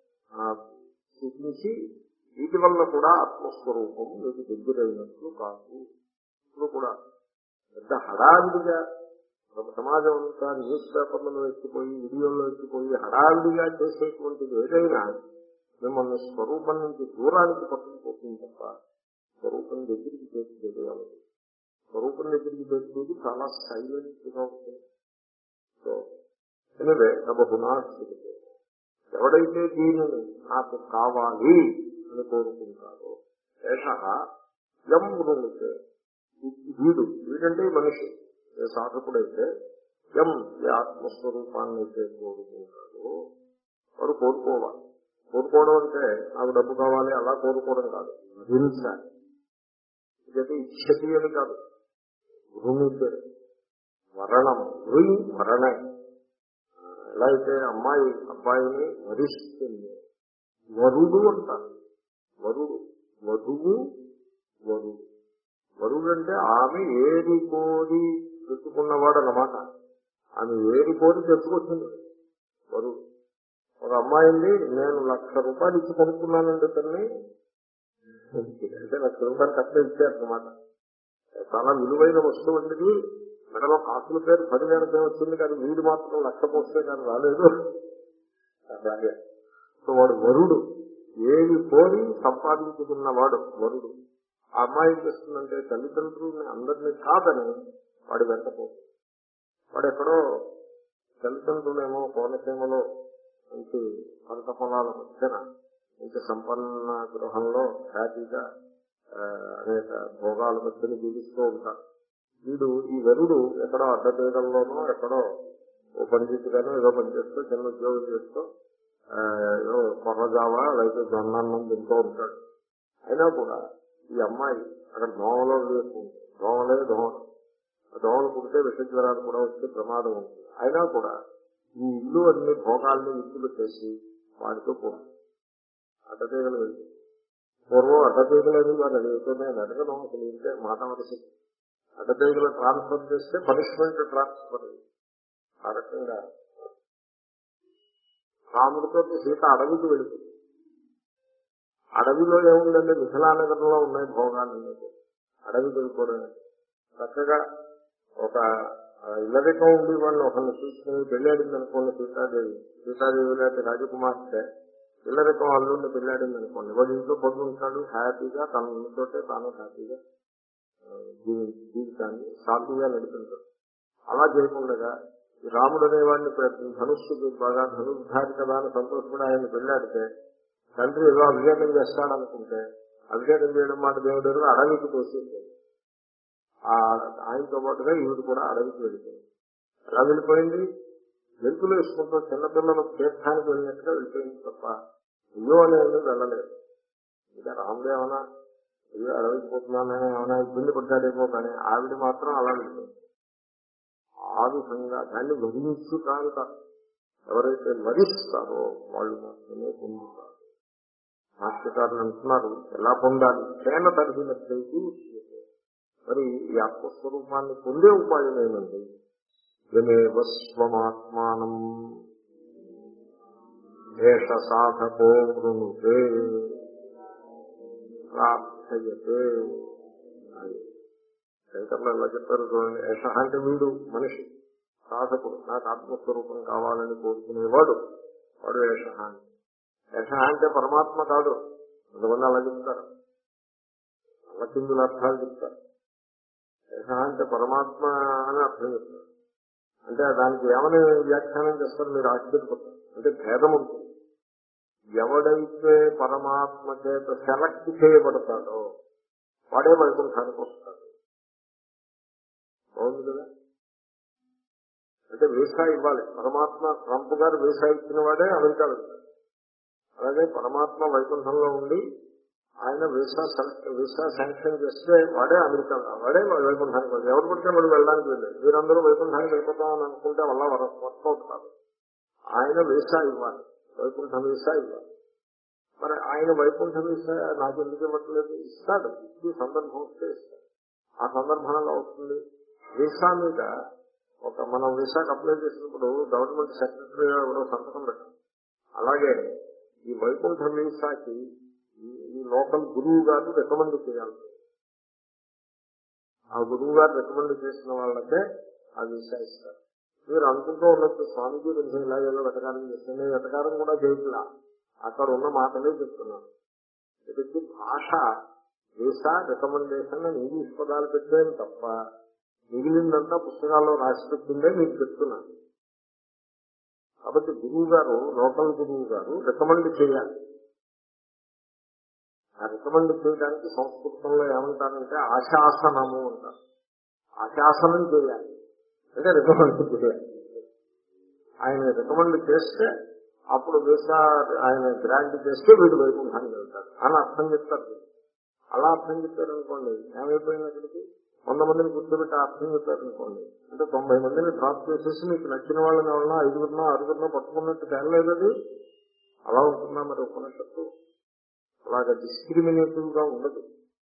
సూచించి వీటి వల్ల కూడా ఆత్మస్వరూపం మీకు దగ్గరైనట్లు కాదు. ఇప్పుడు కూడా పెద్ద హడావిడిగా సమాజం అంతా న్యూస్ పేపర్లలో ఎక్కిపోయి వీడియోల్లో ఎక్కిపోయి హడావిడిగా చేసేటువంటిది ఏదైనా మిమ్మల్ని స్వరూపం నుంచి దూరానికి పట్టుకుపోతుంది తప్ప స్వరూపం దగ్గరికి చేసేయాలి. స్వరూపం దగ్గరికి చేసేది చాలా సైలెంట్ గా ఉంటుంది. సో ఎనివే బహునాశ్రుతే, ఎవడైతే దీనిని నాకు కావాలి అని కోరుకుంటారో ఏష యం వృణితే, వీడు వీడంటే మనిషి ఏ సాధకుడైతే యం ఏ ఆత్మస్వరూపాన్ని అయితే కోరుకుంటాడో వాడు కోరుకోవాలి. కోరుకోవడం అంటే నాకు డబ్బు కావాలి అలా కోరుకోవడం కాదు, హింస. ఇదైతే ఇచ్చతి అని కాదు, వృణితే వరణం, వృయి వరణే. ఎలా అయితే అమ్మాయి అబ్బాయిని వరిస్తుంది, వరుడు అంటారు. వరుడు, వధువు, వరుడు. వరుడు అంటే ఆమె ఏరి కోరి తెచ్చుకున్నవాడు అన్నమాట. ఆమె ఏరి కోరి తెచ్చుకొచ్చింది వరుడు. ఒక అమ్మాయింది, నేను లక్ష రూపాయలు ఇచ్చి కొనుక్కున్నానండి తన్ని, అంటే లక్ష రూపాయలు కట్ట ఇచ్చారన్నమాట. చాలా విలువైన వస్తువు అండి, మెడలో కాసుల పేరు పదివేలకే వచ్చింది కానీ వీడు మాత్రం లక్ష పోస్తే కానీ రాలేదు. అలాగే సో వాడు వరుడు, ఏది కోరి సంపాదించుకున్నవాడు వరుడు. ఆ అమ్మాయి చేస్తుందంటే తల్లిదండ్రులని అందరినీ కాదని వాడు వెంటపోతుంది. వాడు ఎక్కడో తల్లిదండ్రులేమో కోనసీమలో మంచి పంట పొలాల మధ్యన మంచి సంపన్న గృహంలో హ్యాపీగా అనేక భోగాల మధ్యన జీవిస్తూ ఉంటారు. వీడు ఈ వరుడు ఎక్కడో అడ్డపీడల్లోనో ఎక్కడో ఓ పండితుగానో ఏదో పనిచేస్తూ చిన్న ఉద్యోగం చేస్తూ ఏదో కొర్రజావా లేకపోతే జొన్నాన్నం తింటూ ఉంటాడు. అయినా కూడా ఈ అమ్మాయి అక్కడ దోమలో వేసుకుంటుంది. దోమలే దోమలు, ఆ దోమలు పుడితే విషజ్వరాలు కూడా వచ్చే ప్రమాదం ఉంటుంది. అయినా కూడా ఈ ఇల్లు అన్ని భోగాల్ని విడిచిపెట్టేసి వాడితో పోతుంది. అడ్డతీగలు వెళ్తుంది. పూర్వం అడ్డతీగలని వాడు అడుగుతూనే అడగడం అసలు ఇంటే మాట వలసి అడ్డతీగలు ట్రాన్స్ఫర్ చేస్తే పనిష్మెంట్ ట్రాన్స్ఫర్. ఆ రకంగా రాముడితో సీత అడవికి వెళుతుంది. అడవిలో ఏముందంటే మిథిలానగరంలో ఉన్నాయి భోగాలు. అడవికి వెళ్ళిపోవడం చక్కగా ఒక ఇల్లరికం ఉండి వాళ్ళు ఒకరిని చూసుకుని పెళ్ళాడింది అనుకోండి. సీతాదేవి సీతాదేవి లాంటి రాజకుమార్తె ఇల్లరికం అల్లుండి పెళ్ళాడింది అనుకోండి. వాడు ఇంట్లో పడుకుంటాడు హ్యాపీగా, తన ఇంట్లోనే తాను హ్యాపీగా జీవితాన్ని సాధ్యంగా నడుపుతుంటాడు. అలా చేయకుండా ఈ రాముడు అనేవాడిని ధనుస్సు బాగా ధనుర్ధారి కదా అని సంతోషపడి ఆయన పెళ్ళాడితే తండ్రి ఏదో అభిషేకం చేస్తాడనుకుంటే అభిషేకం చేయడం మాట దేవుడు అడవికి తోసేసాడు. ఆయనతో పాటుగా ఈవిడ కూడా అడవికి వెళ్ళిపోయింది. ఎలా వెళ్ళిపోయింది? వెలుపులు వేసుకుంటూ చిన్నపిల్లలు తీర్థానికి వెళ్ళినట్టుగా వెళ్ళిపోయింది తప్ప అయ్యో అనేది వెళ్ళలేదు. ఇంకా రాముడేమన్నా ఇది అడవికి పోతున్నానని ఏమైనా ఇబ్బంది పడ్డాడేమో కానీ ఆవిడ మాత్రం అలా వెళ్తుంది. ఆ విధంగా దాన్ని వరించుటాక ఎవరైతే వరిస్తారో వాళ్ళు మాత్రమే పొందుతారు. భాష్యకారులు అంటున్నారు ఎలా పొందాలి, కేన తరిగినట్లయితే. మరి ఈ ఆత్మస్వరూపాన్ని పొందే ఉపాయం ఏమండి? యమేవ స్వమాత్మానం ఏష సాధకో వృణుతే ప్రార్థయతే. శంకర్లు ఎలా చెప్పారు చూడండి. ఏష అంటే వీడు మనిషి, సాధకుడు, నాకు ఆత్మస్వరూపం కావాలని కోరుకునేవాడు వాడు ఏష. ఏష అంటే పరమాత్మ కాదు. కొంతమంది అలా చెప్తారు, అలా కిందుల అర్థాలు చెప్తారు. ఏష అంటే పరమాత్మ అని అర్థం చెప్తారు. అంటే దానికి ఏమని వ్యాఖ్యానం చేస్తారు మీరు ఆశ్చర్యపోతారు. అంటే భేదం ఉంటుంది. ఎవడైతే పరమాత్మ చేత సెలెక్ట్ చేయబడతాడో వాడే వైకుంఠానికి వస్తాడు. బాగుంది కదా. అంటే వీసా ఇవ్వాలి. పరమాత్మ ట్రంప్ గారు వీసా ఇచ్చిన వాడే అమెరికా వెళ్తాడు. అలాగే పరమాత్మ వైకుంఠంలో ఉండి ఆయన వీసా వీసా శాంక్షన్ చేస్తే వాడే అమెరికా, వాడే వైకుంఠానికి వెళ్ళాలి. ఎవరు పడితే వాళ్ళు వెళ్ళడానికి వెళ్ళారు. మీరందరూ వైకుంఠానికి వెళ్ళిపోతామని అనుకుంటే వల్ల వర్కౌట్ కాదు. ఆయన వీసా ఇవ్వాలి, వైకుంఠ వీసా ఇవ్వాలి. మరి ఆయన వైకుంఠ వీసా నాకు ఎందుకు ఇవ్వట్లేదు? ఇస్తాడు, ఇచ్చి సందర్భం వస్తే ఇస్తాడు. ఆ సందర్భంలో అవుతుంది. వీసా మీద ఒక మనం వీసాకి అప్లై చేసినప్పుడు గవర్నమెంట్ సెక్రటరీ ఎవరో సంతకం పెట్టాలి. అలాగే ఈ వైకుంఠ వీసాకి ఈ లోకల్ గురువు గారు రికమెండ్ చేయాలి. ఆ గురువు గారు రికమెండ్ చేసిన వాళ్ళకే ఆ వీసా ఇస్తారు. మీరు అనుకుంటూ ఉండొచ్చు స్వామిజీ కొంచెం ఇలాగేదో వెతకారం చేస్తాను. నేను వెతకారం కూడా చేయట్లా, అక్కడ ఉన్న మాటలే చెప్తున్నాను. ఇది భాష వీసా రికమెండేషన్ అని ఇంగ్లీష్ పదాలు పెట్టేది తప్ప మిగిలిందంతా పుస్తకాల్లో రాసి పెట్టిందే మీకు చెప్తున్నాను. కాబట్టి గురువు గారు, లోకల్ గురువు గారు రికమెండ్ చేయాలి. ఆ రికమెండ్ చేయడానికి సంస్కృతంలో ఏమంటారంటే ఆశాసనము అంటారు. ఆశాసనం చేయాలి అంటే రికమెండ్ చేయాలి. ఆయన రికమెండ్ చేస్తే అప్పుడు వీసా ఆయన గ్రాంట్ చేస్తే వీడు వైకుంఠానికి వెళ్తారు అని అర్థం చెప్తారు. అలా అర్థం చెప్పారనుకోండి ఏమైపోయింది, అక్కడికి వంద మందిని కూర్చోబెట్టి అర్థం చెప్పారనుకోండి అంటే తొంభై మందిని డ్రాప్ చేసేసి మీకు నచ్చిన వాళ్ళని ఎవరన్నా ఐదుగురినో ఆరుగురినో పట్టుకున్నట్టు తేలలేదు. అది అలా ఉంటుందా మరి ఉపనిషత్తు? అలాగా డిస్క్రిమినేటివ్ గా ఉండదు.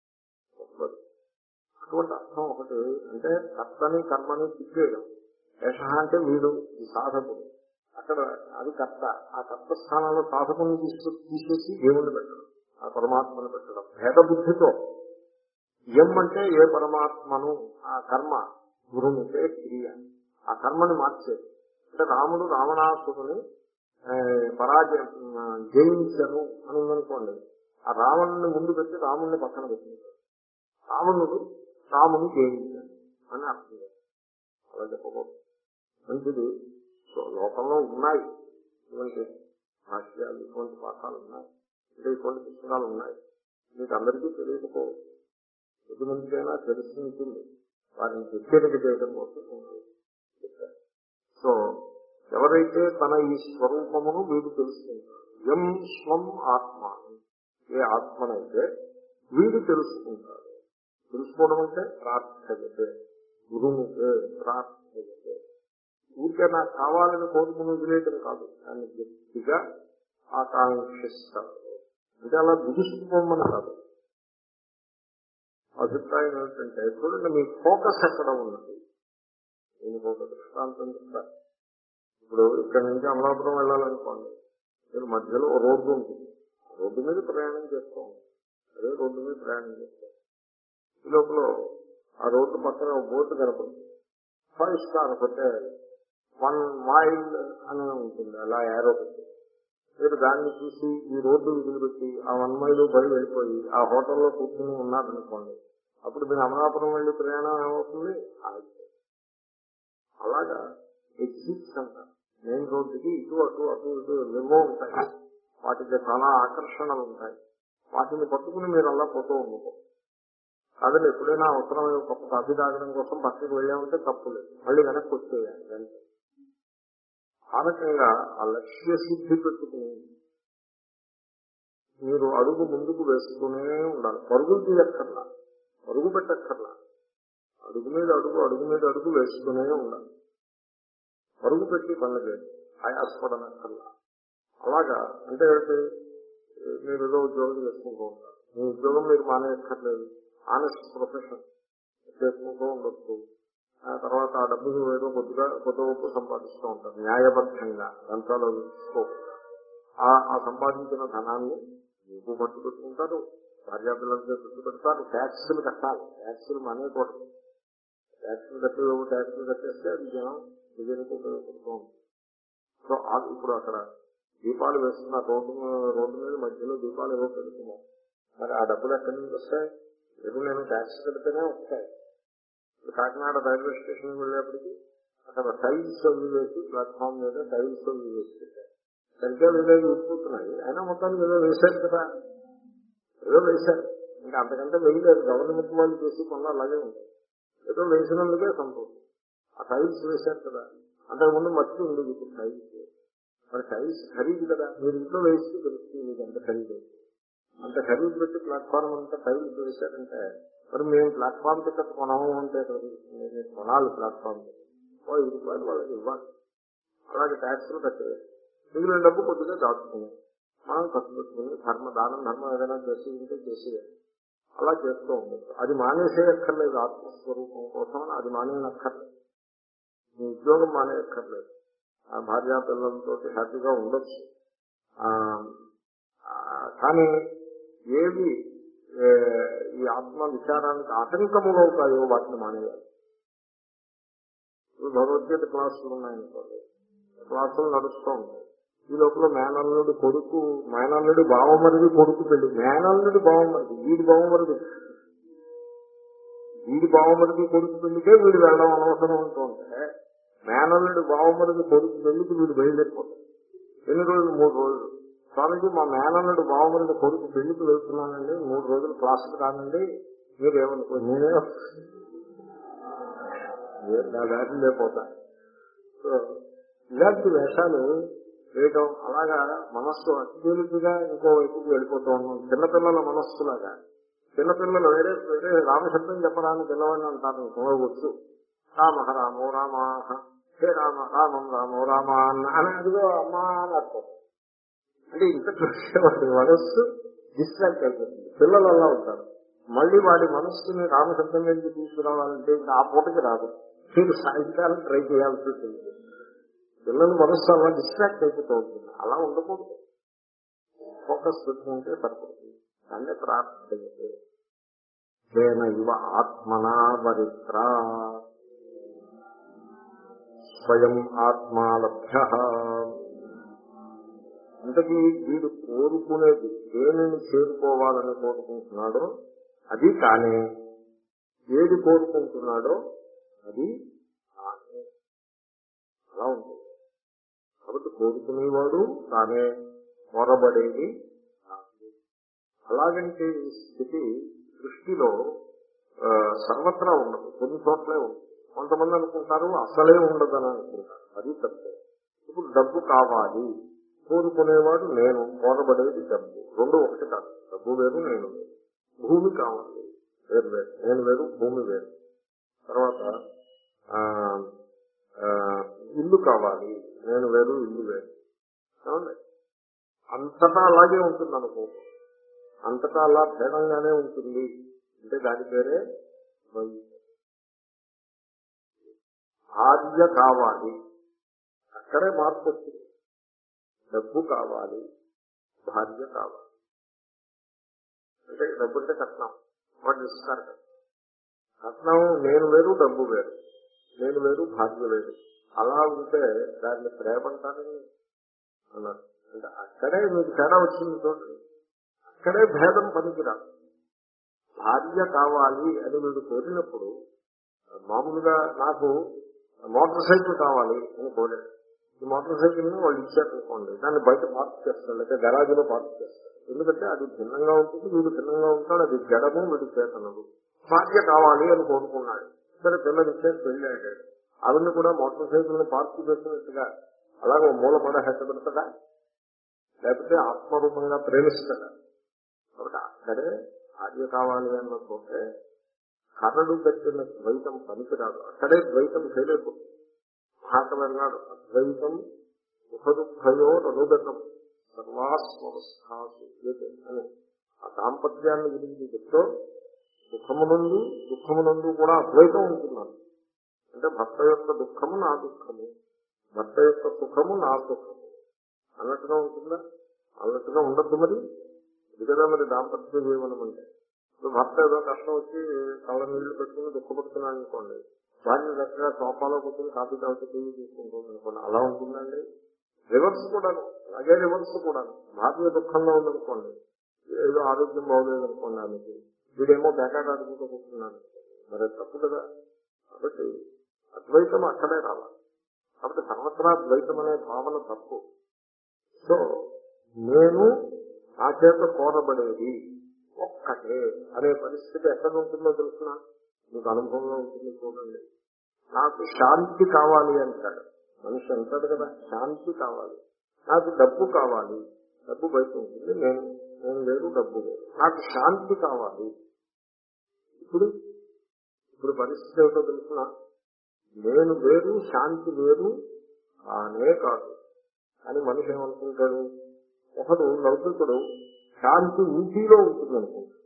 అటువంటి అర్థం ఒకటి. అంటే కర్తని కర్మని తిప్పేయడం. ఏష అంటే వీడు, ఈ సాధకుడు. అక్కడ అది కర్త. ఆ కర్త స్థానంలో సాధకుని తీసుకు తీసేసి దేవుణ్ణి పెట్టడం, ఆ పరమాత్మను పెట్టడం భేద బుద్ధితో. ఎం అంటే ఏ పరమాత్మను, ఆ కర్మ గురువునికే క్రియ, ఆ కర్మని మార్చేది. అంటే రాముడు రావణాసురుని పరాజయం జయించను అని ఉందనుకోండి, ఆ రావణుని ముందు పెట్టి రాముడిని పక్కన పెట్టింది. రావణుడు రాముని జయించాడు అని అర్థం. అలా చెప్పకూడదు. మంచిది. లోకంలో ఉన్నాయి ఇటువంటి భాష్యాలు, ఇటువంటి పాఠాలు ఉన్నాయి, అంటే ఇటువంటి పుస్తకాలు ఉన్నాయి. మీకు అందరికీ తెలియకపోవచ్చు, ఎటువంటికైనా తెలిసి ఉంటుంది. వారిని హెచ్చరిక చేయడం కోసం చెప్పారు. సో ఎవరైతే తన ఈ స్వరూపమును వీడు తెలుసుకుంటాడు, ఎం స్వం ఆత్మ, ఏ ఆత్మనైతే వీడు తెలుసుకుంటాడు. తెలుసుకోవడం అంటే ప్రార్థయతే, గురువుకే ప్రార్థయతే. ఊరికే నాకు కావాలని కోరుకుని వదిలేయటం కాదు, దాన్ని గట్టిగా ఆకాంక్షిస్తాడు. అంటే అలా దురుసుకోమని కాదు. అభిప్రాయం ఏమిటంటే చూడండి, మీ ఫోకస్ ఎక్కడ ఉన్నది. నేను ఒక దృష్టాంతం చెప్తాను. ఇప్పుడు ఇక్కడ నుంచి అమలాపురం వెళ్ళాలనుకోండి, మీరు మధ్యలో రోడ్డు ఉంటుంది, రోడ్డు మీద ప్రయాణం చేస్తాం. అదే రోడ్డు మీద ప్రయాణం చేస్తాం. ఈ లోపల ఆ రోడ్డు పక్కన ఒక బోర్డు కనపడుతుంది, five star hotel one mile అని ఉంటుంది. అలా ఏరో పెట్టి మీరు దాన్ని చూసి ఈ రోడ్డు వదిలిపెట్టి ఆ వన్ మైల్ బయట వెళ్ళిపోయి ఆ హోటల్లో కూర్చుని ఉన్నారనుకోండి, అప్పుడు మీరు అమలాపురం వెళ్ళి ప్రయాణం ఏమవుతుంది? అలాగా ఎగ్జిట్స్ అంటారు. మెయిన్ రోడ్డుకి ఇటు అటు అటు ఇటు ఏవో ఉంటాయి, వాటికి చాలా ఆకర్షణలు ఉంటాయి. వాటిని పట్టుకుని మీరు అలా పోతూ ఉండకూడదు. కాదని ఎప్పుడైనా అవసరమైన ఒక కాఫీ తాగడం కోసం పక్కకి వెళ్ళామంటే తప్పులేదు, మళ్ళీ వెనక్కి వచ్చేయాలి. వెంటనే ఆ రకంగా ఆ లక్ష్య సిద్ధి పెట్టుకుని మీరు అడుగు ముందుకు వేస్తూనే ఉండాలి. పరుగులు తీయక్కర్లా, పరుగు పెట్టక్కర్లా, అడుగు మీద అడుగు అడుగు మీద అడుగు వేస్తూనే ఉండాలి. పరుగు పెట్టి పనులు లేదు, ఆయాసపడనక్కర్లా. అలాగా అంటే ఏంటి, మీరు ఏదో ఉద్యోగం చేసుకుంటూ ఉంటారు, మీ ఉద్యోగం మీరు మానేయక్కర్లేదు, ఆనెస్ట్ ప్రొఫెషన్ చేసుకుంటూ ఉండొచ్చు. ఆ తర్వాత ఆ డబ్బు ఏదో కొద్దిగా కొత్త గొప్ప సంపాదిస్తూ ఉంటారు న్యాయబద్ధంగా, లంచాలు తీసుకోకుండా. ఆ సంపాదించిన ధనాన్ని మీకు ఖర్చు పెట్టుకుంటారు, భార్యాపిల్లలకి ఖర్చు పెడతారు. ట్యాక్సులు కట్టాలి, ట్యాక్సులు మానేయకూడదు. ట్యాక్సులు కట్టి ట్యాక్సులు కట్టేస్తే అది జనం విజయకు ఉపయోగపడుతూ ఉంటుంది. సో ఇప్పుడు అక్కడ దీపాలు వేస్తున్నారు, రోడ్డు రోడ్డు మీద మధ్యలో దీపాలు ఏవో పెడుతున్నారు. మరి ఆ డబ్బులు ఎక్కడి నుంచి వస్తాయి? ఎప్పుడు నేను ట్యాక్స్ కడితేనే వస్తాయి. కాకినాడ రైల్వే స్టేషన్ వెళ్ళేప్పటికీ అక్కడ టైల్స్ అవి వేసి ప్లాట్ఫామ్ మీద టైల్స్ అవి వేసి పెట్టారు. సరిగ్గా వేరేవి ఊరుకుంటున్నాయి, అయినా మొత్తానికి ఏదో వేశారు కదా, ఏదో వేశారు. ఇంకా అంతకంటే వేయలేదు. గవర్నమెంట్ వాళ్ళు చేసి కొన్న అలాగే ఉంటుంది. ఏదో వేసినందుకే సంతోషం. ఆ టైల్స్ వేశారు కదా, అంతకుముందు మట్టి ఉండేది, ఇప్పుడు టైల్స్. మరి టైల్స్ ఖరీదు కదా, మీరు ఇంట్లో వేస్తే తెలుస్తుంది మీకు ఎంత ఖరీదు. అంత ఖరీదు పెట్టి ప్లాట్ఫామ్ అంతా టైల్స్ వేశారంటే మరి మేము ప్లాట్ఫామ్ టికెట్ కొనము అంటే నేను కొనాలి ప్లాట్ఫామ్ ఓ ఐదు రూపాయలు వాళ్ళకి ఇవ్వాలి. అలాగే ట్యాక్సులు కట్టేయాలి. మిగిలిన డబ్బు కొద్దిగా దాచుకుని మనం ఖర్చు పెట్టుకుని ధర్మ దానం ధర్మం ఏదైనా చేసి ఉంటే చేసేయాలి. అలా చేస్తూ ఉండదు. అది మానేసేయక్కర్లేదు, ఆత్మస్వరూపం కోసం అది మానేయనక్కర్లేదు. మీ ఉద్యోగం మానేయక్కర్లేదు. ఆ భార్యా పిల్లలతో హ్యాపీగా ఉండొచ్చు. కానీ ఏవి ఈ ఆత్మ విచారానికి ఆటంకములవుతాయో వాటిని మానేయాలి. భగవద్గీత క్లాసులు ఉన్నాయనుకోండి, క్లాసులు నడుస్తూ ఉంటాయి. ఈ లోపల మేనల్లుడి కొడుకు మేనల్లుడి బావమరిది కొడుకు పెళ్లి, మేనల్లుడి బావమరిది వీడి బావమరిది వీడి బావమరిది కొడుకు పెళ్లికే వీడు వెళ్ళడం అనవసరం అంటూ ఉంటే మేనల్లుడి బావమరిది కొడుకు పెళ్లికి వీడు బయలుదేరిపోతాడు. ఎన్ని రోజులు? మూడు రోజులు. స్వామిజీ మా మేనల్లుడు బావమరిది కొడుకు పెళ్లికి వెళ్తున్నానండి, మూడు రోజులు క్లాసులు కానండి, మీరు ఏమనుకో, నేనే నా దారి లేకపోతా. సో ఇలాంటి వేషాలు వేయటం, అలాగా మనస్సు అత్యధికంగా ఇంకో వైపుకి వెళ్ళిపోతూ ఉన్నాం. చిన్నపిల్లల మనస్సులాగా చిన్నపిల్లలు వేరే వేరే రామశబ్దం చెప్పడానికి పిల్లవాడిని అంటారు, కొనవచ్చు. రామ రామో రామా, హే రామ రామం రామో రామా అన్న అని అదిగో అమ్మా అని అర్థం. అంటే ఇంతకు వాడి మనస్సు డిస్ట్రాక్ట్ అయిపోతుంది. పిల్లలు అలా ఉంటారు. మళ్ళీ వాడి మనస్సుని రామశబ్దం మీద తీసుకురావాలంటే ఇంకా ఆ పూటకి రాదు, మీరు సాయంకాలం ట్రై చేయాల్సి ఉంటుంది. పిల్లల మనస్సు అలా డిస్ట్రాక్ట్ అయిపోతూ ఉంటుంది. అలా ఉండకూడదు, ఫోకస్ పెట్టుకుంటే సరిపడుతుంది. దాన్నే ప్రార్థన చేన ఇవ ఆత్మనా వరిత్ర స్వయం ఆత్మాలభ్య. ఇంతకీ వీడు కోరుకునేది దేనిని చేరుకోవాలని కోరుకుంటున్నాడో అది కానే, ఏది కోరుకుంటున్నాడో అది కానే. అలా ఉంటుంది. కాబట్టి కోరుకునేవాడు తానే, కోరబడేది కాదు. అలాగంటే ఈ స్థితి దృష్టిలో సర్వత్రా ఉండదు, కొన్ని చోట్లే ఉంటుంది. కొంతమంది అనుకుంటారు అసలే ఉండదని అనుకుంటారు, అది తప్పే. ఇప్పుడు డబ్బు కావాలి కోరుకునేవాడు నేను, కోరబడేది డబ్బు. రెండు ఒకటి కాదు, డబ్బు వేరు నేను వేరు. భూమి కావాలి వేరు వేరు, నేను వేరు భూమి వేరు. తర్వాత ఇల్లు కావాలి, నేను వేరు ఇల్లు వేరు. అంతటా అలాగే ఉంటుంది అనుకో, అంతటా అలా భేదంగానే ఉంటుంది అంటే దాని పేరే భార్య కావాలి, అక్కడే మార్పు వచ్చింది. డబ్బు కావాలి, భార్య కావాలి. అంటే డబ్బు అంటే కట్నం, వాడు ఇస్తారు కదా. కట్నం నేను వేరు డబ్బు వేరు, నేను వేరు భార్య వేరు. అలా ఉంటే దాన్ని ప్రేమ అంటారని అన్నారు. అంటే అక్కడే మీకు తేడా వచ్చింది చూడండి, అక్కడే భేదం పనికిరాదు. భార్య కావాలి అని మీరు కోరినప్పుడు మామూలుగా నాకు మోటార్ సైకిల్ కావాలి అని కోరాడు. ఈ మోటార్ సైకిల్ ని వాళ్ళు ఇచ్చారనుకోండి, దాన్ని బయట పార్క్ చేస్తాడు, లేదా గరాజులో పార్క్ చేస్తాడు. ఎందుకంటే అది భిన్నంగా ఉంటుంది, వీడు భిన్నంగా ఉంటాడు, అది జడము వీడి చేతనదు. భార్య కావాలి అని కోరుకున్నాడు, సరే పిల్లలు ఇచ్చే పెళ్లి అయ్యాడు. ఆవిడని కూడా మోటార్ సైకిల్ ని పార్క్ చేసినట్టుగా అలాగే మూల పడ హెచ్చబెడతాడా, లేకపోతే ఆత్మరూపంగా ప్రేమిస్తాడా? కాబట్టి అక్కడే ఆర్య కావాలి అన్న చోటే కరడు కట్టిన ద్వైతం పనికిరాదు. అక్కడే ద్వైతం ఫెయిల్ అయిపోతుంది. మహాకవి అన్నాడు, అద్వైతం సుఖదుఃఖయో అనుగతం సర్వాస్వస్థాసు అని. ఆ దాంపత్యాన్ని గురించి చెప్తూ సుఖమునందు దుఃఖమునందు కూడా అద్వైతం ఉంటున్నాను. అంటే భర్త యొక్క దుఃఖము నా దుఃఖము, భర్త యొక్క సుఖము నా సుఖము అన్నట్టుగా ఉంటుందా? అన్నట్టుగా ఉండద్దు. మరి ఇది కదా మరి దాంపత్య జీవనం అంటే. ఇప్పుడు భర్త ఏదో కష్టం వచ్చి కళ్ళ నీళ్లు పెట్టుకుని దుఃఖపడుతున్నాను అనుకోండి, వాటిని చక్కగా సోఫాలో కూర్చొని కాఫీ తాగుతూ టీవీ తీసుకుంటుంది అనుకోండి, అలా ఉంటుందండి. రివర్స్ కూడాను, అలాగే రివర్స్ కూడాను. భార్య దుఃఖంలో ఉందనుకోండి, ఏదో ఆరోగ్యం బాగోలేదనుకోండి, ఆమెకి వీడేమో బేకాట ఆడుకుంటూ కూర్చున్నాను, మరి తప్పు కదా. కాబట్టి అద్వైతం అక్కడే రావాలి. కాబట్టి సర్వత్రా ద్వైతం అనే భావన తప్పు. సో నేను నా చేత కోరబడేది ఒక్కటే అనే పరిస్థితి ఎక్కడ ఉంటుందో తెలుసిన మీకు అనుభవంలో ఉంటుంది. చూడండి, నాకు శాంతి కావాలి అంటాడు మనిషి, అంటాడు కదా, శాంతి కావాలి. నాకు డబ్బు కావాలి, డబ్బు బయట ఉంటుంది, నేను నేను వేరు డబ్బు వేరు. నాకు శాంతి కావాలి. ఇప్పుడు ఇప్పుడు పరిస్థితి ఏమిటో తెలుసిన, నేను వేరు శాంతి వేరు కానే కాదు అని మనిషి ఏమనుకుంటాడు. ఒకడు లౌకికుడు శాంతి ఊటీలో ఉంటుంది అనుకుంటాడు,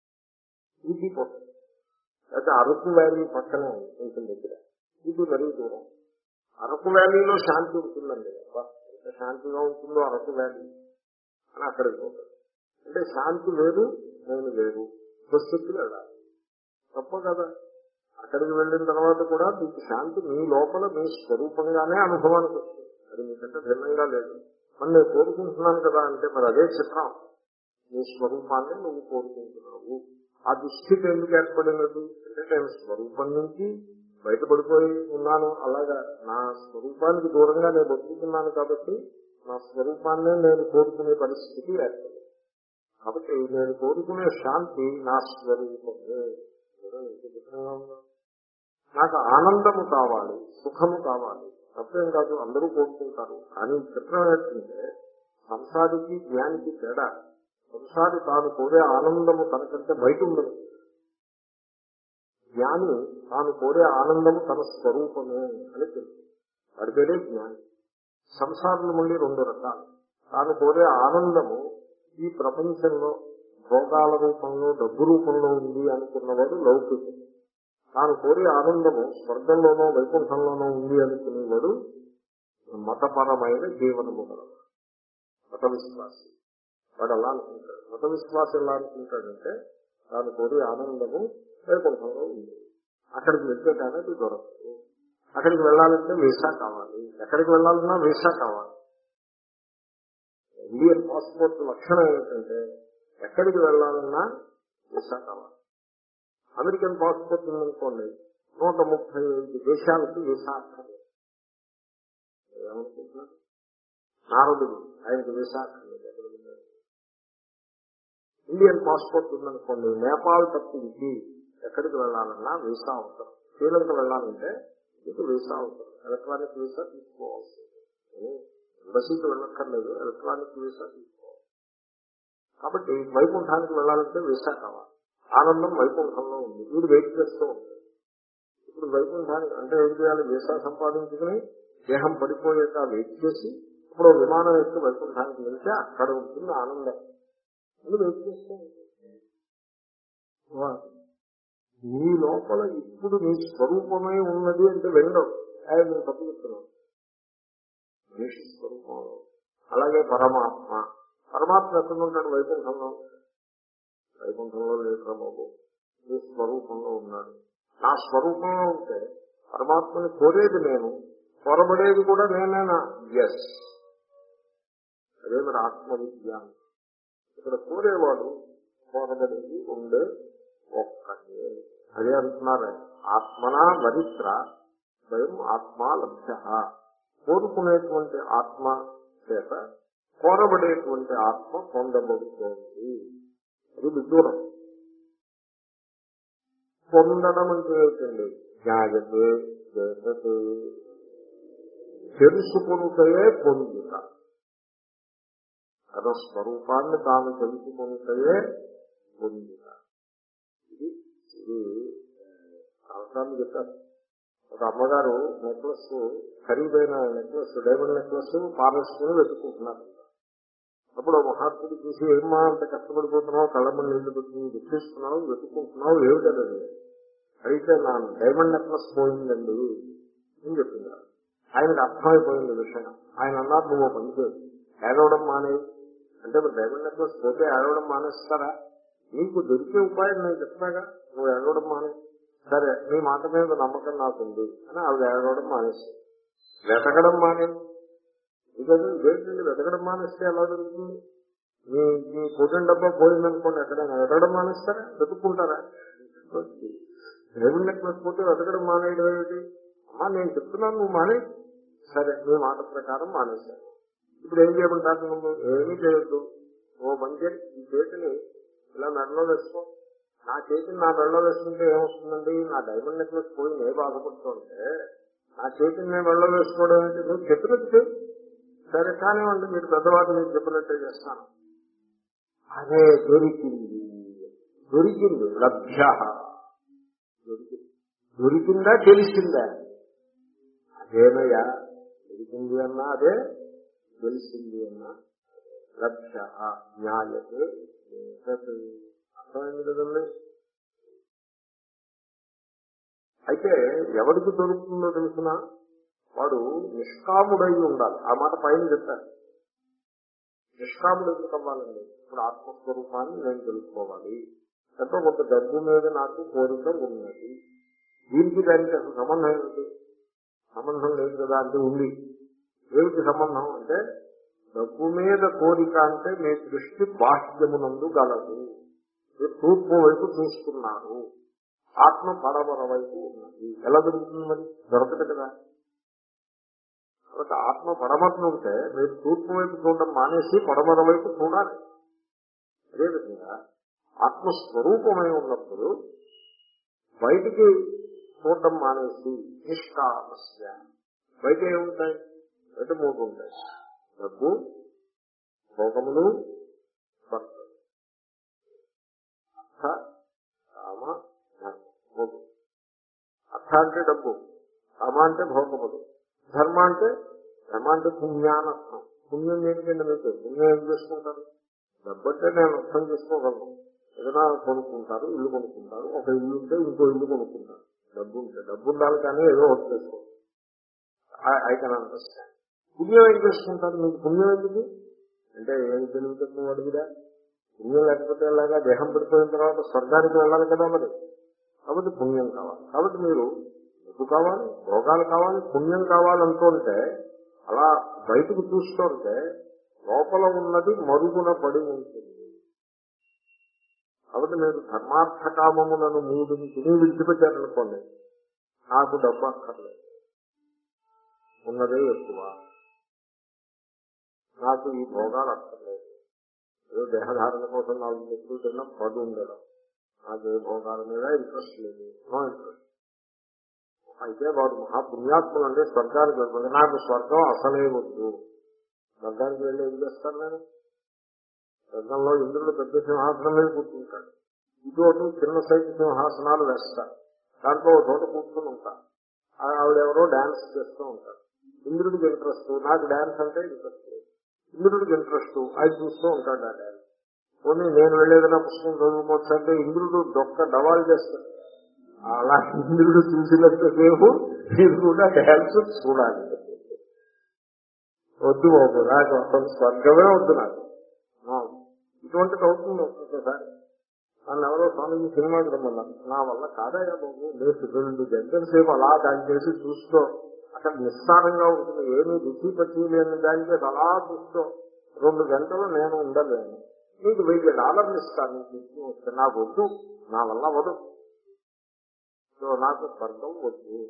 ఊటీ పక్కన, అయితే అరకు వ్యాలీ పక్కనే ఉంటుంది దగ్గర, ఇది మరీ దూరం. అరకు వ్యాలీలో శాంతి ఉంటుందండి, ఎంత శాంతిగా ఉంటుందో అరకు వ్యాలీ అని అక్కడికి పోతాడు. అంటే శాంతి వేరు నేను వేరు, బస్సుకి వెళ్ళాలి, తప్ప కదా. అక్కడికి వెళ్ళిన తర్వాత కూడా మీకు శాంతి మీ లోపల మీ స్వరూపంగానే అనుభవానికి వస్తుంది, అది మీకంటే భిన్నంగా లేదు. మరి నేను కోరుకుంటున్నాను కదా అంటే మరి అదే చిత్రం, నీ స్వరూపాన్ని నువ్వు కోరుకుంటున్నావు. ఆ దుస్థితి ఎందుకు ఏర్పడినది అంటే నేను స్వరూపం నుంచి బయటపడిపోయి ఉన్నాను, అలాగా నా స్వరూపానికి దూరంగా నేను బతుకుతున్నాను కాబట్టి నా స్వరూపాన్నే నేను కోరుకునే పరిస్థితి ఏర్పడింది. కాబట్టి నేను కోరుకునే శాంతి నా స్వరూపమే. నాకు ఆనందము కావాలి, సుఖము కావాలి, తప్పేం కాదు, అందరూ కోరుకుంటారు. కానీ చిత్రం ఏంటంటే సంసారికి జ్ఞానికి తేడా. సంసారి తాను కోరే ఆనందము తనకంటే బయట ఉండదు. జ్ఞాని తాను కోరే ఆనందము తన స్వరూపమే అని తెలుసు, వాడి పేరే జ్ఞాని. సంసారులు మళ్ళీ రెండు రకాలు. తాను కోరే ఆనందము ఈ ప్రపంచంలో భోగాల రూపంలో డబ్బు రూపంలో ఉంది అనుకున్నవాడు లౌకికుడు. తాను కోరే ఆనందము స్వర్గంలోనో వైకుంఠంలోనో ఉంది అనుకునేవాడు మతపరమైన జీవనము గలవాడు, మత విశ్వాసి. వాడు అలా అనుకుంటాడు. మత విశ్వాసం ఎలా అనుకుంటాడంటే తాను కోరే ఆనందము వైకుంఠంలో ఉంది, అక్కడికి వెళ్తే కానీ అది దొరకదు. అక్కడికి వెళ్ళాలంటే వీసా కావాలి, ఎక్కడికి వెళ్ళాలన్నా వీసా కావాలి. ఇండియన్ పాస్పోర్ట్ లక్షణం ఏంటంటే ఎక్కడికి వెళ్ళాలన్నా వీసా కావాలి. అమెరికన్ పాస్పోర్ట్ ఉందనుకోండి, నూట ముప్పై ఐదు దేశాలకు వీసా అక్కర్లేదు. ఏమనుకుంటున్నారు? నారదుడు ఆయనకు వీసా అక్కర్లేదు. ఇండియన్ పాస్పోర్ట్ ఉందనుకోండి, నేపాల్ తప్పించి ఎక్కడికి వెళ్ళాలన్నా వీసా అవసరం. శ్రీలంక వెళ్ళాలంటే మీకు వీసా అవసరం, ఎలక్ట్రానిక్ వీసా తీసుకోవాల్సి. ఎంబసీకి వెళ్ళక్కర్లేదు, ఎలక్ట్రానిక్ వీసా తీసుకోవాలి. కాబట్టి వైకుంఠానికి వెళ్ళాలంటే వీసా కావాలి. ఆనందం వైకుంఠంలో ఉంది, వీడు వెయిట్ చేస్తూ ఉంటాడు. ఇప్పుడు వైకుంఠానికి అంటే ఏం చేయాలి? వీసా సంపాదించుకుని దేహం పడిపోయాక వెయిట్ చేసి ఇప్పుడు విమానం ఎక్కి వైకుంఠానికి వెళ్తే అక్కడ ఉంటుంది ఆనందం. వీడు వెయిట్ చేస్తూ ఉంటాడు. నీ లోపల ఇప్పుడు నీ స్వరూపమే ఉన్నది అంటే వెళ్ళవు. ఆయన నేను తప్పు చెప్తున్నాను. మనిషి స్వరూపంలో అలాగే పరమాత్మ, పరమాత్మ ఎక్కడ ఉంటాడు? వైకుంఠంలో. వైకుంఠంలో లేక బాబు నీ స్వరూపంలో ఉన్నాడు. నా స్వరూపంలో ఉంటే పరమాత్మని కోరేది నేను, కోరబడేది కూడా నేనేనా? ఎస్. అదే మరి ఆత్మవిజ్ఞానం. ఇక్కడ కోరేవాడు కోరబడేది ఉండే ఒక్కటే. అదే అంటున్నారు, ఆత్మనా వరిత్ర స్వయం ఆత్మా లభ్య. కోరుకునేటువంటి ఆత్మ చేత కోరబడేటువంటి ఆత్మ పొందబడుతోంది. అది విదూరం. పొందడం అంటే ఏంటండి? జ్ఞాయతే చేసతే, తెలుసుకుంటే పొందుట. తన స్వరూపాన్ని తాను తెలుసుకుంటే పొందుట. ఇది ఇది అవసరాన్ని చెప్పారు. ఒక అమ్మగారు నెక్లెస్, ఖరీదైన నెక్లెస్, డైమండ్ నెక్లెస్ పారేసుకుని వెతుక్కుంటున్నారు. అప్పుడు మహాత్ముడు చూసి, ఏమా అంత కష్టపడిపోతున్నావు, కళ్ళమని నీళ్లు పెట్టుకుని దుఃఖిస్తున్నావు, వెతుక్కుంటున్నావు, ఏమిటది అయితే నా డైమండ్ నెక్లెస్ పోయిందండి అని చెప్పింది. ఆయనకు అర్థమైపోయింది విషయం. ఆయన అన్నారు, నువ్వు పని చేయదు, ఏడవడం మానే అంటే మరి డైమండ్ నెక్లెస్ పోతే ఏడవడం మానేస్తారా? నీకు దొరికే ఉపాయం నేను చెప్తాగా, నువ్వు ఏడవడం మానే. సరే, నీ మాట మీద నమ్మకం నాకుంది అని ఆవిడ ఏడవడం మానేసి వెతకడం మానే. ఇదండి ఇదేంటండి వెతకడం మానేస్తే ఎలా జరుగుతుంది? మీ మీ పొద్దున డబ్బా పోయిందనుకోండి, ఎక్కడైనా వెతకడం మానేస్తారా? వెతుక్కుంటారా? డైమండ్ నెక్లెస్ పోతే వెతకడం మానేయడం ఏమిటి? అమ్మా నేను చెప్తున్నాను, నువ్వు మానే. సరే, నీ మాట ప్రకారం మానేశాను. ఇప్పుడు ఏం చేయమంటారు? నువ్వు ఏమీ చేయొద్దు. ఓ మంచి ఈ చేతిని ఇలా మెడలో వేసుకో. నా చేతిని నా మెడలో వేసుకుంటే ఏమొస్తుందండి? నా డైమండ్ నెక్లెస్ పోయి నేను బాధపడుతుంటే నా చేతిని నేను మెడలో వేసుకోవడం ఏంటి? నువ్వు చెప్పినట్టు సరే కానివ్వండి, మీరు పెద్దవాళ్ళు నేను చెప్పినట్టే చేస్తాను. అదే దొరికింది, దొరికింది లభ్య. దొరికింది దొరికిందా తెలిసిందా? అదేనయ్యా, దొరికింది అన్నా అదే, తెలిసింది అన్నా లభ్య జ్ఞాయతే. అర్థమైంది కదండి. అయితే ఎవరికి దొరుకుతుందో తెలుసిన వాడు నిష్కాముడై ఉండాలి. ఆ మాట పైన చెప్పారు. నిష్కాముడు ఎందుకు అవ్వాలండి? ఇప్పుడు ఆత్మస్వరూపాన్ని నేను తెలుసుకోవాలి, ఎంతో కొంత డబ్బు మీద నాకు కోరిక ఉన్నది. దీనికి దానికి అసలు సంబంధం ఏమిటి? సంబంధం లేదు కదా. అంటే ఉంది. ఏమిటి సంబంధం అంటే, డబ్బు మీద కోరిక అంటే మీ దృష్టి బాహ్యమునందు గలదు, మీరు తూర్పు వైపు చూస్తున్నారు, ఆత్మ పడమర వైపు ఉన్నది. ఎలా దొరుకుతుంది మరి? దొరకదు కదా. కాబట్టి ఆత్మ పడమరను ఉంటే మీరు తూర్పు వైపు చూడడం మానేసి పడమర వైపు చూడాలి. అదేవిధంగా ఆత్మస్వరూపమై ఉన్నప్పుడు బయటికి చూడడం మానేసి నిష్కామస్య. బయట ఏముంటాయి? బయట మూడు ఉంటాయి: డబ్బు, భోగములు, భర్త. అర్థ, కామ, ధర్మ. మూడు. అర్థ అంటే డబ్బు, కామ అంటే భోగములు, ధర్మ అంటే ధర్మ అంటే పుణ్యానర్థం. పుణ్యం దేనికండి? మీకు పుణ్యం ఏం చేసుకుంటారు? డబ్బు అంటే నేను అర్థం చేసుకోగలను. ఏదైనా కొనుక్కుంటారు, ఇల్లు కొనుక్కుంటారు. ఒక ఇల్లు ఉంటే ఇంకో ఇల్లు కొనుక్కుంటారు. డబ్బు ఉంటే డబ్బు ఉండాలి, కానీ ఏదో ఒకటి చేసుకోవాలి. I can understand. పుణ్యం ఏం చేసుకుంటారు? మీకు పుణ్యం ఎందుకు అంటే ఏం తెలివితేటలు అడుగుదా? పుణ్యం లేకపోతే ఎలాగా? దేహం పడిపోయిన తర్వాత స్వర్గానికి వెళ్ళాలి కదా మరి. కాబట్టి పుణ్యం కావాలి. కాబట్టి మీరు డబ్బు కావాలి, భోగాలు కావాలి, పుణ్యం కావాలంటుంటే అలా బయటకు చూస్తుంటే లోపల ఉన్నది మరుగున పడి ఉంటుంది. కాబట్టి మీరు ధర్మార్థ కామములను మూడుని తిని విడిచిపెట్టారనుకోండి, నాకు డబ్బు అక్కర్లేదు, ఉన్నదే ఎక్కువ, నాకు ఈ భోగాలు అక్కర్లేదు, ఏదో దేహధారణ కోసం నాలుగు చెట్లు తిన్నాం, పడు ఉండడం, నాకు ఏ భోగాల మీద ఇంట్రెస్ట్ లేదు, నో ఇంట్రెస్ట్. అయితే వాడు మహాపుణ్యాత్ములు అంటే స్వర్గానికి వెళ్ళిపోతుంది. నాకు స్వర్గం అసలే వద్దు. స్వర్గానికి వెళ్ళి ఏం చేస్తాను నేను? స్వర్గంలో ఇంద్రుడు పెద్ద సింహాసనం మీద కూర్చుంటాడు, ఇటువంటి చిన్న సైజు సింహాసనాలు వేస్తారు, దాంట్లో ఒక చోట కూర్చుని ఉంటారు. ఆవిడెవరో డాన్స్ చేస్తూ ఉంటారు. ఇంద్రుడికి ఇంట్రెస్ట్, నాకు డాన్స్ అంటే ఇంట్రెస్ట్ లేదు. ఇంద్రుడికి ఇంట్రెస్ట్, అది చూస్తూ ఉంటాడు ఆ డాన్స్. పోనీ నేను వెళ్ళేదైనా పుస్తకం చదువుకోవచ్చు అంటే ఇంద్రుడు దొక్క డవాలు చేస్తాడు. అలా ఇంద్రుడు చూసినంతసేపు మీరు కూడా డాన్స్ చూడాలి. వద్దు బాబు, నాకు స్వర్గమే వద్దు. నాకు ఇటువంటిది అవుతుంది ఒక్కొక్కసారి. నన్ను ఎవరో స్వామిజీ సినిమాకి రమ్మన్నారు. నా వల్ల కాదయ్యా బాబు, లేదు రెండు గంటల సేపు అలా దాని చేసి చూస్తూ అక్కడ నిస్సారంగా ఉంటుంది, ఏమీ రుచి పచ్చి లేని దాని చేసి అలా చూస్తూ రెండు గంటలు నేను ఉండలేను. నీకు వెయ్యి డాలర్లు ఇస్తాను, నీకు ఇచ్చి వస్తే నాకు వద్దు, నా వల్ల వద్దు. సో నాకు స్వర్గం వద్దు.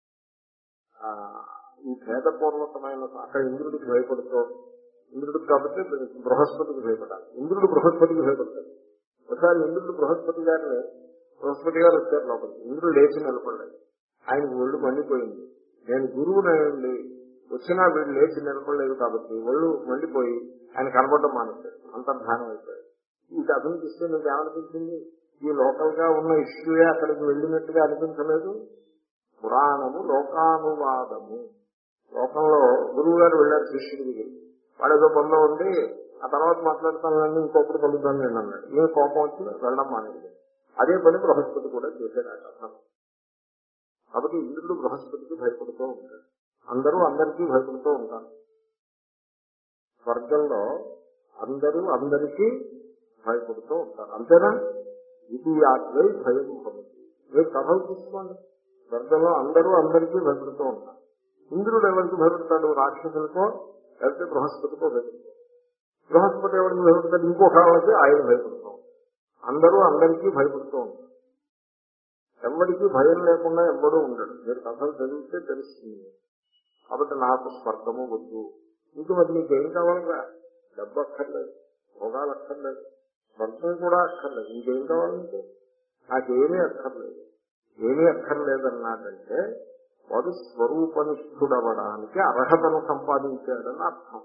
ఈ భేదపూర్వకమైన అక్కడ ఇంద్రుడికి భయపడుతూ, ఇంద్రుడికి కాబట్టి బృహస్పతికి భయపడాలి. ఇంద్రుడు బృహస్పతికి భయపడతాడు. ఒకసారి ఇంద్రుడు బృహస్పతి గారిని, బృహస్పతి గారు వచ్చారు లోపలికి. ఇంద్రుడు లేచి నిలబడ్డాడు. ఆయనకు ఒళ్ళు మండిపోయింది. నేను గురువునండి, వచ్చినా వీడు లేచి నిలబడలేదు కాబట్టి ఒళ్ళు మండిపోయి ఆయన కనబడడం మానేశాడు, అంతర్ధానం అయిపోయాడు. ఇది అభినందిస్తే మీకు ఏమనిపించింది? ఈ లోకల్ గా ఉన్న ఇష్యూయే అక్కడికి వెళ్ళినట్టుగా అనిపించలేదు. పురాణము లోకానువాదము. లోకంలో గురువు గారు వెళ్ళారు శిష్యుడి దగ్గరికి, వాడు ఏదో పనిలో ఉండి ఆ తర్వాత మాట్లాడతానండి ఇంకొకటి కలుద్దాను నేను అన్నాడు. ఏ కోపం వచ్చి వెళ్ళడం మానేది. అదే పని బృహస్పతి కూడా చేశాడు అక్కడ. కాబట్టి ఇంద్రుడు బృహస్పతికి భయపడుతూ ఉంటాడు, అందరూ అందరికీ భయపడుతూ ఉంటారు. స్వర్గంలో అందరూ అందరికీ భయపడుతూ ఉంటారు, అంతేనా? ఇది ఆత్మై భయం భవతి. మీరు కథలు తీసుకోండి, స్వర్గంలో అందరూ అందరికీ భయపడుతూ ఉంటారు. ఇంద్రుడు ఎవరికి భయపడతాడు? రాక్షసులకో లేకపోతే బృహస్పతికో భయపడతాడు. బృహస్పతి ఎవరికి భయపడతాడు? ఇంకొక వాళ్ళకి ఆయన భయపడతాం. అందరూ అందరికీ భయపడుతూ ఉంటారు. ఎవరికి భయం లేకుండా ఎవ్వడూ ఉండడు. మీరు కథలు చదివితే తెలుస్తుంది. కాబట్టి నాకు స్వర్గము వద్దు. ఇంక మరి నీకేం కావాలిరా? డబ్బు అక్కర్లేదు, భోగాలు అక్కర్లేదు, స్వర్గం కూడా అక్కర్లేదు, ఇంకేం కావాలంటే నాకేమీ అక్కర్లేదు. ఏమీ అక్కర్లేదన్నాడంటే వాడు స్వరూపనిష్ఠుడవడానికి అర్హతను సంపాదించాడని అర్థం.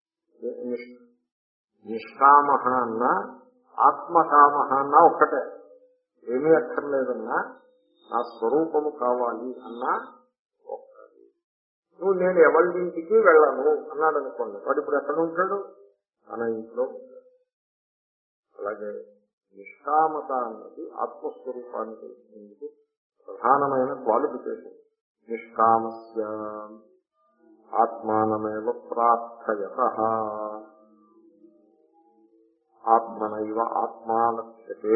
నిష్కామ అన్నా ఆత్మకామ అన్నా ఒక్కటే. ఏమీ అక్కర్లేదన్నా నా స్వరూపము కావాలి అన్నా ఒక్కటి. నువ్వు నేను ఎవరింటికి వెళ్ళను అన్నాడు అనుకోండి, వాడు ఇప్పుడు ఎక్కడ ఉంటాడు? తన ఇంట్లో ఉంటాడు. అలాగే నిష్కామత అన్నది ఆత్మస్వరూపాన్ని తెలిసినందుకు ప్రధానమైన క్వాలిఫికేషన్. నిష్కామస్య ఆత్మానమేవ ప్రార్థయతః ఆత్మనైవ ఆత్మా లక్ష్యతే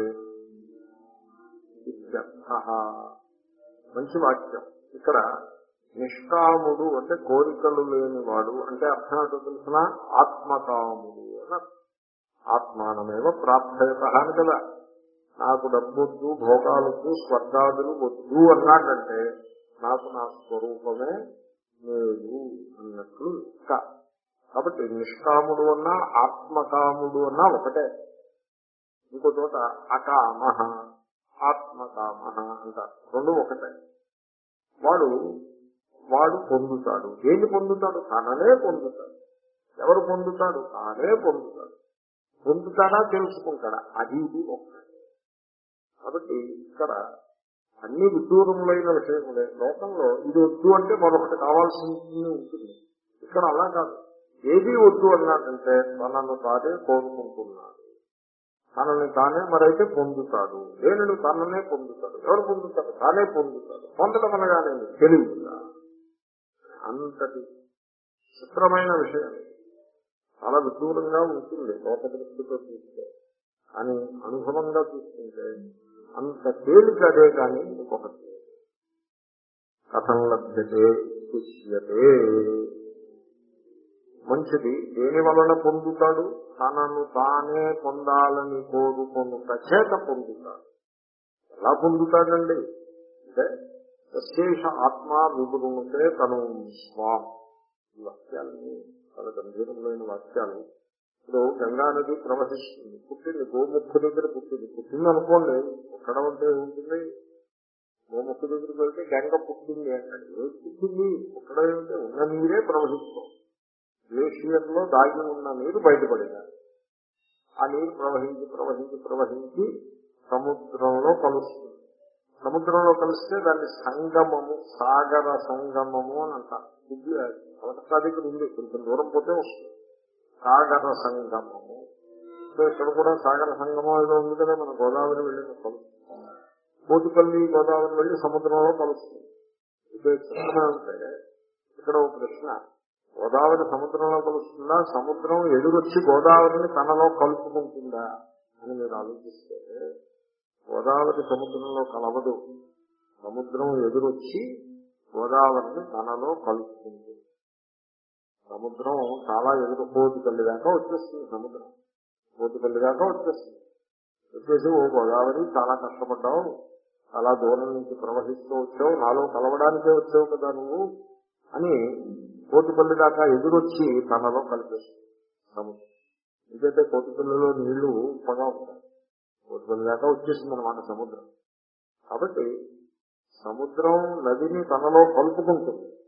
ఇత్యర్థః. మంచి వాక్యం. ఇక్కడ నిష్కాముడు అంటే కోరికలు లేనివాడు అంటే అర్థం ఏంటో తెలిసిన ఆత్మకాముడు అని. ఆత్మానమేవ ప్రార్థయత అని కదా. నాకు డబ్బొద్దు, భోగాలొద్దు, స్వర్గాదులు వద్దు అన్నాడంటే నాకు నా స్వరూపమే లేదు అన్నట్లు. ఇంకా కాబట్టి నిష్కాముడు అన్నా ఆత్మకాముడు అన్నా ఒకటే. ఇంకో చోట అకామ ఆత్మకామ అంటారు, రెండు ఒకటే. వాడు వాడు పొందుతాడు. ఏది పొందుతాడు? తననే పొందుతాడు. ఎవరు పొందుతాడు? తానే పొందుతాడు. పొందుతాడా తెలుసుకుంటాడా? అది ఇది ఒకటే. కాబట్టి ఇక్కడ అన్ని విదూరములైన విషయములే. లోకంలో ఇది వద్దు అంటే మరొకటి కావాల్సి ఉంటుంది. ఇక్కడ అలా కాదు. ఏది వద్దు అన్నాడంటే తనను తానే కోరుకుంటున్నాడు, తనని తానే మరైతే పొందుతాడు. లేనడు తననే పొందుతాడు. ఎవరు పొందుతాడు? తానే పొందుతాడు. పొందడం అనగానే తెలియదుగా. అంతటి చిత్రమైన విషయం, చాలా విదూరంగా ఉంటుంది లోక దృష్టితో చూస్తే. కానీ అనుభవంగా చూసుకుంటే అంత తేలిక అదే కానీ ఇంకొకటి. కథం లభ్యతే శిష్యతే. మంచిది దేని వలన పొందుతాడు? తనను తానే పొందాలని కోరుకొనుట చేత పొందుతాడు. ఎలా పొందుతాడండి అంటే విశేష ఆత్మ వివృణుతే తను స్వాం. ఈ వాక్యాలని చాలా గంభీరమైన వాక్యాలు. ఇప్పుడు గంగా నది ప్రవహిస్తుంది, పుట్టింది గోముఖు దగ్గర పుట్టింది. పుట్టింది అనుకోండి, పుట్టడం అంటే ఉంటుంది. గోముఖు దగ్గరికి వెళ్తే గంగ పుట్టింది అంటాడు. ఏది పుట్టింది? పుట్టడం ఏమిటి? ఉన్న నీరే ప్రవహిస్తాం. గ్లేషియర్ లో దాగి ఉన్న నీరు బయటపడింది. ఆ నీరు ప్రవహించి ప్రవహించి ప్రవహించి సముద్రంలో కలుస్తుంది. సముద్రంలో కలిస్తే దాన్ని సంగమము, సాగర సంగమము అని అంటారు. కలకత్తా దగ్గర ఉంది, కొంచెం దూరం పోతే వస్తుంది సాగర సంగమము. సో ఇక్కడ కూడా సాగర సంగమం ఏదో ఉంది కదా, మన గోదావరి వెళ్ళి కలుస్తుంది. కోటిపల్లి గోదావరి వెళ్ళి సముద్రంలో కలుస్తుంది. ఇప్పుడు అంటే ఇక్కడ ఒక ప్రశ్న, గోదావరి సముద్రంలో కలుస్తుందా, సముద్రం ఎదురొచ్చి గోదావరిని తనలో కలుపుకుంటుందా అని మీరు ఆలోచిస్తే గోదావరి సముద్రంలో కలవదు. సముద్రం ఎదురొచ్చి గోదావరిని తనలో కలుపుకుంటుంది. సముద్రం చాలా ఎదురు కోటిపల్లి దాకా వచ్చేస్తుంది. సముద్రం కోటిపల్లి దాకా వచ్చేస్తుంది. వచ్చేసి ఓ గోదావరి చాలా కష్టపడ్డావు, చాలా దూరం నుంచి ప్రవహిస్తూ వచ్చావు, నాలో కలవడానికే వచ్చావు కదా నువ్వు అని కోటిపల్లి దాకా ఎదురొచ్చి తనలో కలిపేస్తుంది సముద్రం. ఎందుకంటే కోటిపల్లిలో నీళ్లు ఉప్పగా ఉంటాయి. కోటిపల్లి దాకా వచ్చేసింది అనమాట సముద్రం. కాబట్టి సముద్రం నదిని తనలో కలుపుకుంటుంది.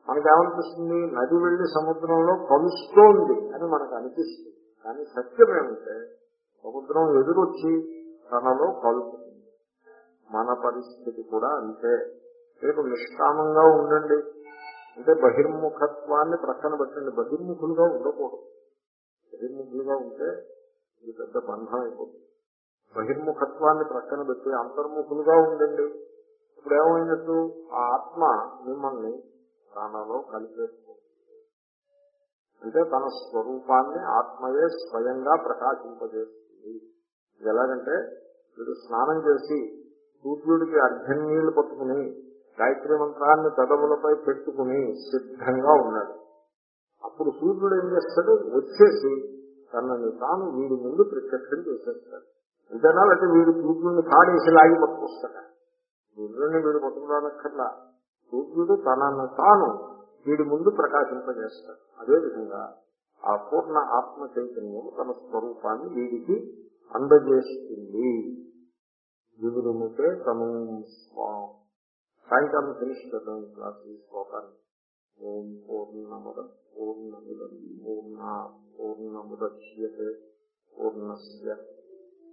మనకేమనిపిస్తుంది? నది వెళ్లి సముద్రంలో కలుస్తోంది అని మనకు అనిపిస్తుంది. కానీ సత్యం ఏమంటే సముద్రం ఎదురొచ్చి తనలో కలుపుతుంది. మన పరిస్థితి కూడా అంతే. రేపు నిష్కామంగా ఉండండి అంటే బహిర్ముఖత్వాన్ని ప్రక్కన పెట్టండి. బహిర్ముఖులుగా ఉండకూడదు. బహిర్ముఖులుగా ఉంటే ఇది పెద్ద బంధం అయిపోతుంది. బహిర్ముఖత్వాన్ని ప్రక్కన పెట్టి అంతర్ముఖులుగా ఉండండి. ఇప్పుడు ఏమైనట్టు? ఆ ఆత్మ మిమ్మల్ని ప్రాణంలో కలిపేస్తుంది. అంటే తన స్వరూపాన్ని ఆత్మయే స్వయంగా ప్రకాశింపజేస్తుంది. ఇది ఎలాగంటే వీడు స్నానం చేసి సూర్యుడికి అర్ఘ్యం నీళ్లు పట్టుకుని గాయత్రి మంత్రాన్ని పెదవులపై పెట్టుకుని సిద్ధంగా ఉన్నాడు. అప్పుడు సూర్యుడు ఏం చేస్తాడు? వచ్చేసి తనని తాను వీడి ముందు ప్రత్యక్షం చేసేస్తాడు. అంతేనా? లేకపోతే వీడు సూర్యుడిని కాడేసి లాగి పట్టుకొస్తాడు. సూర్యుడిని వీడు పట్టుకురానక్కర్లా. సూర్యుడు తనను తాను వీడి ముందు ప్రకాశింపజేస్తాడు. అదేవిధంగా ఆ పూర్ణ ఆత్మ చైతన్యం తన స్వరూపాన్ని వీడికి అందజేస్తుంది. వివృముతే తను స్వాం. సాయంకాలం ఫినిష్ చేద్దాం ఈ క్లాస్, ఈ శ్లోకాన్ని. ఓం పూర్ణమద పూర్ణమిదం పూర్ణాత్ పూర్ణముదచ్యతే పూర్ణస్య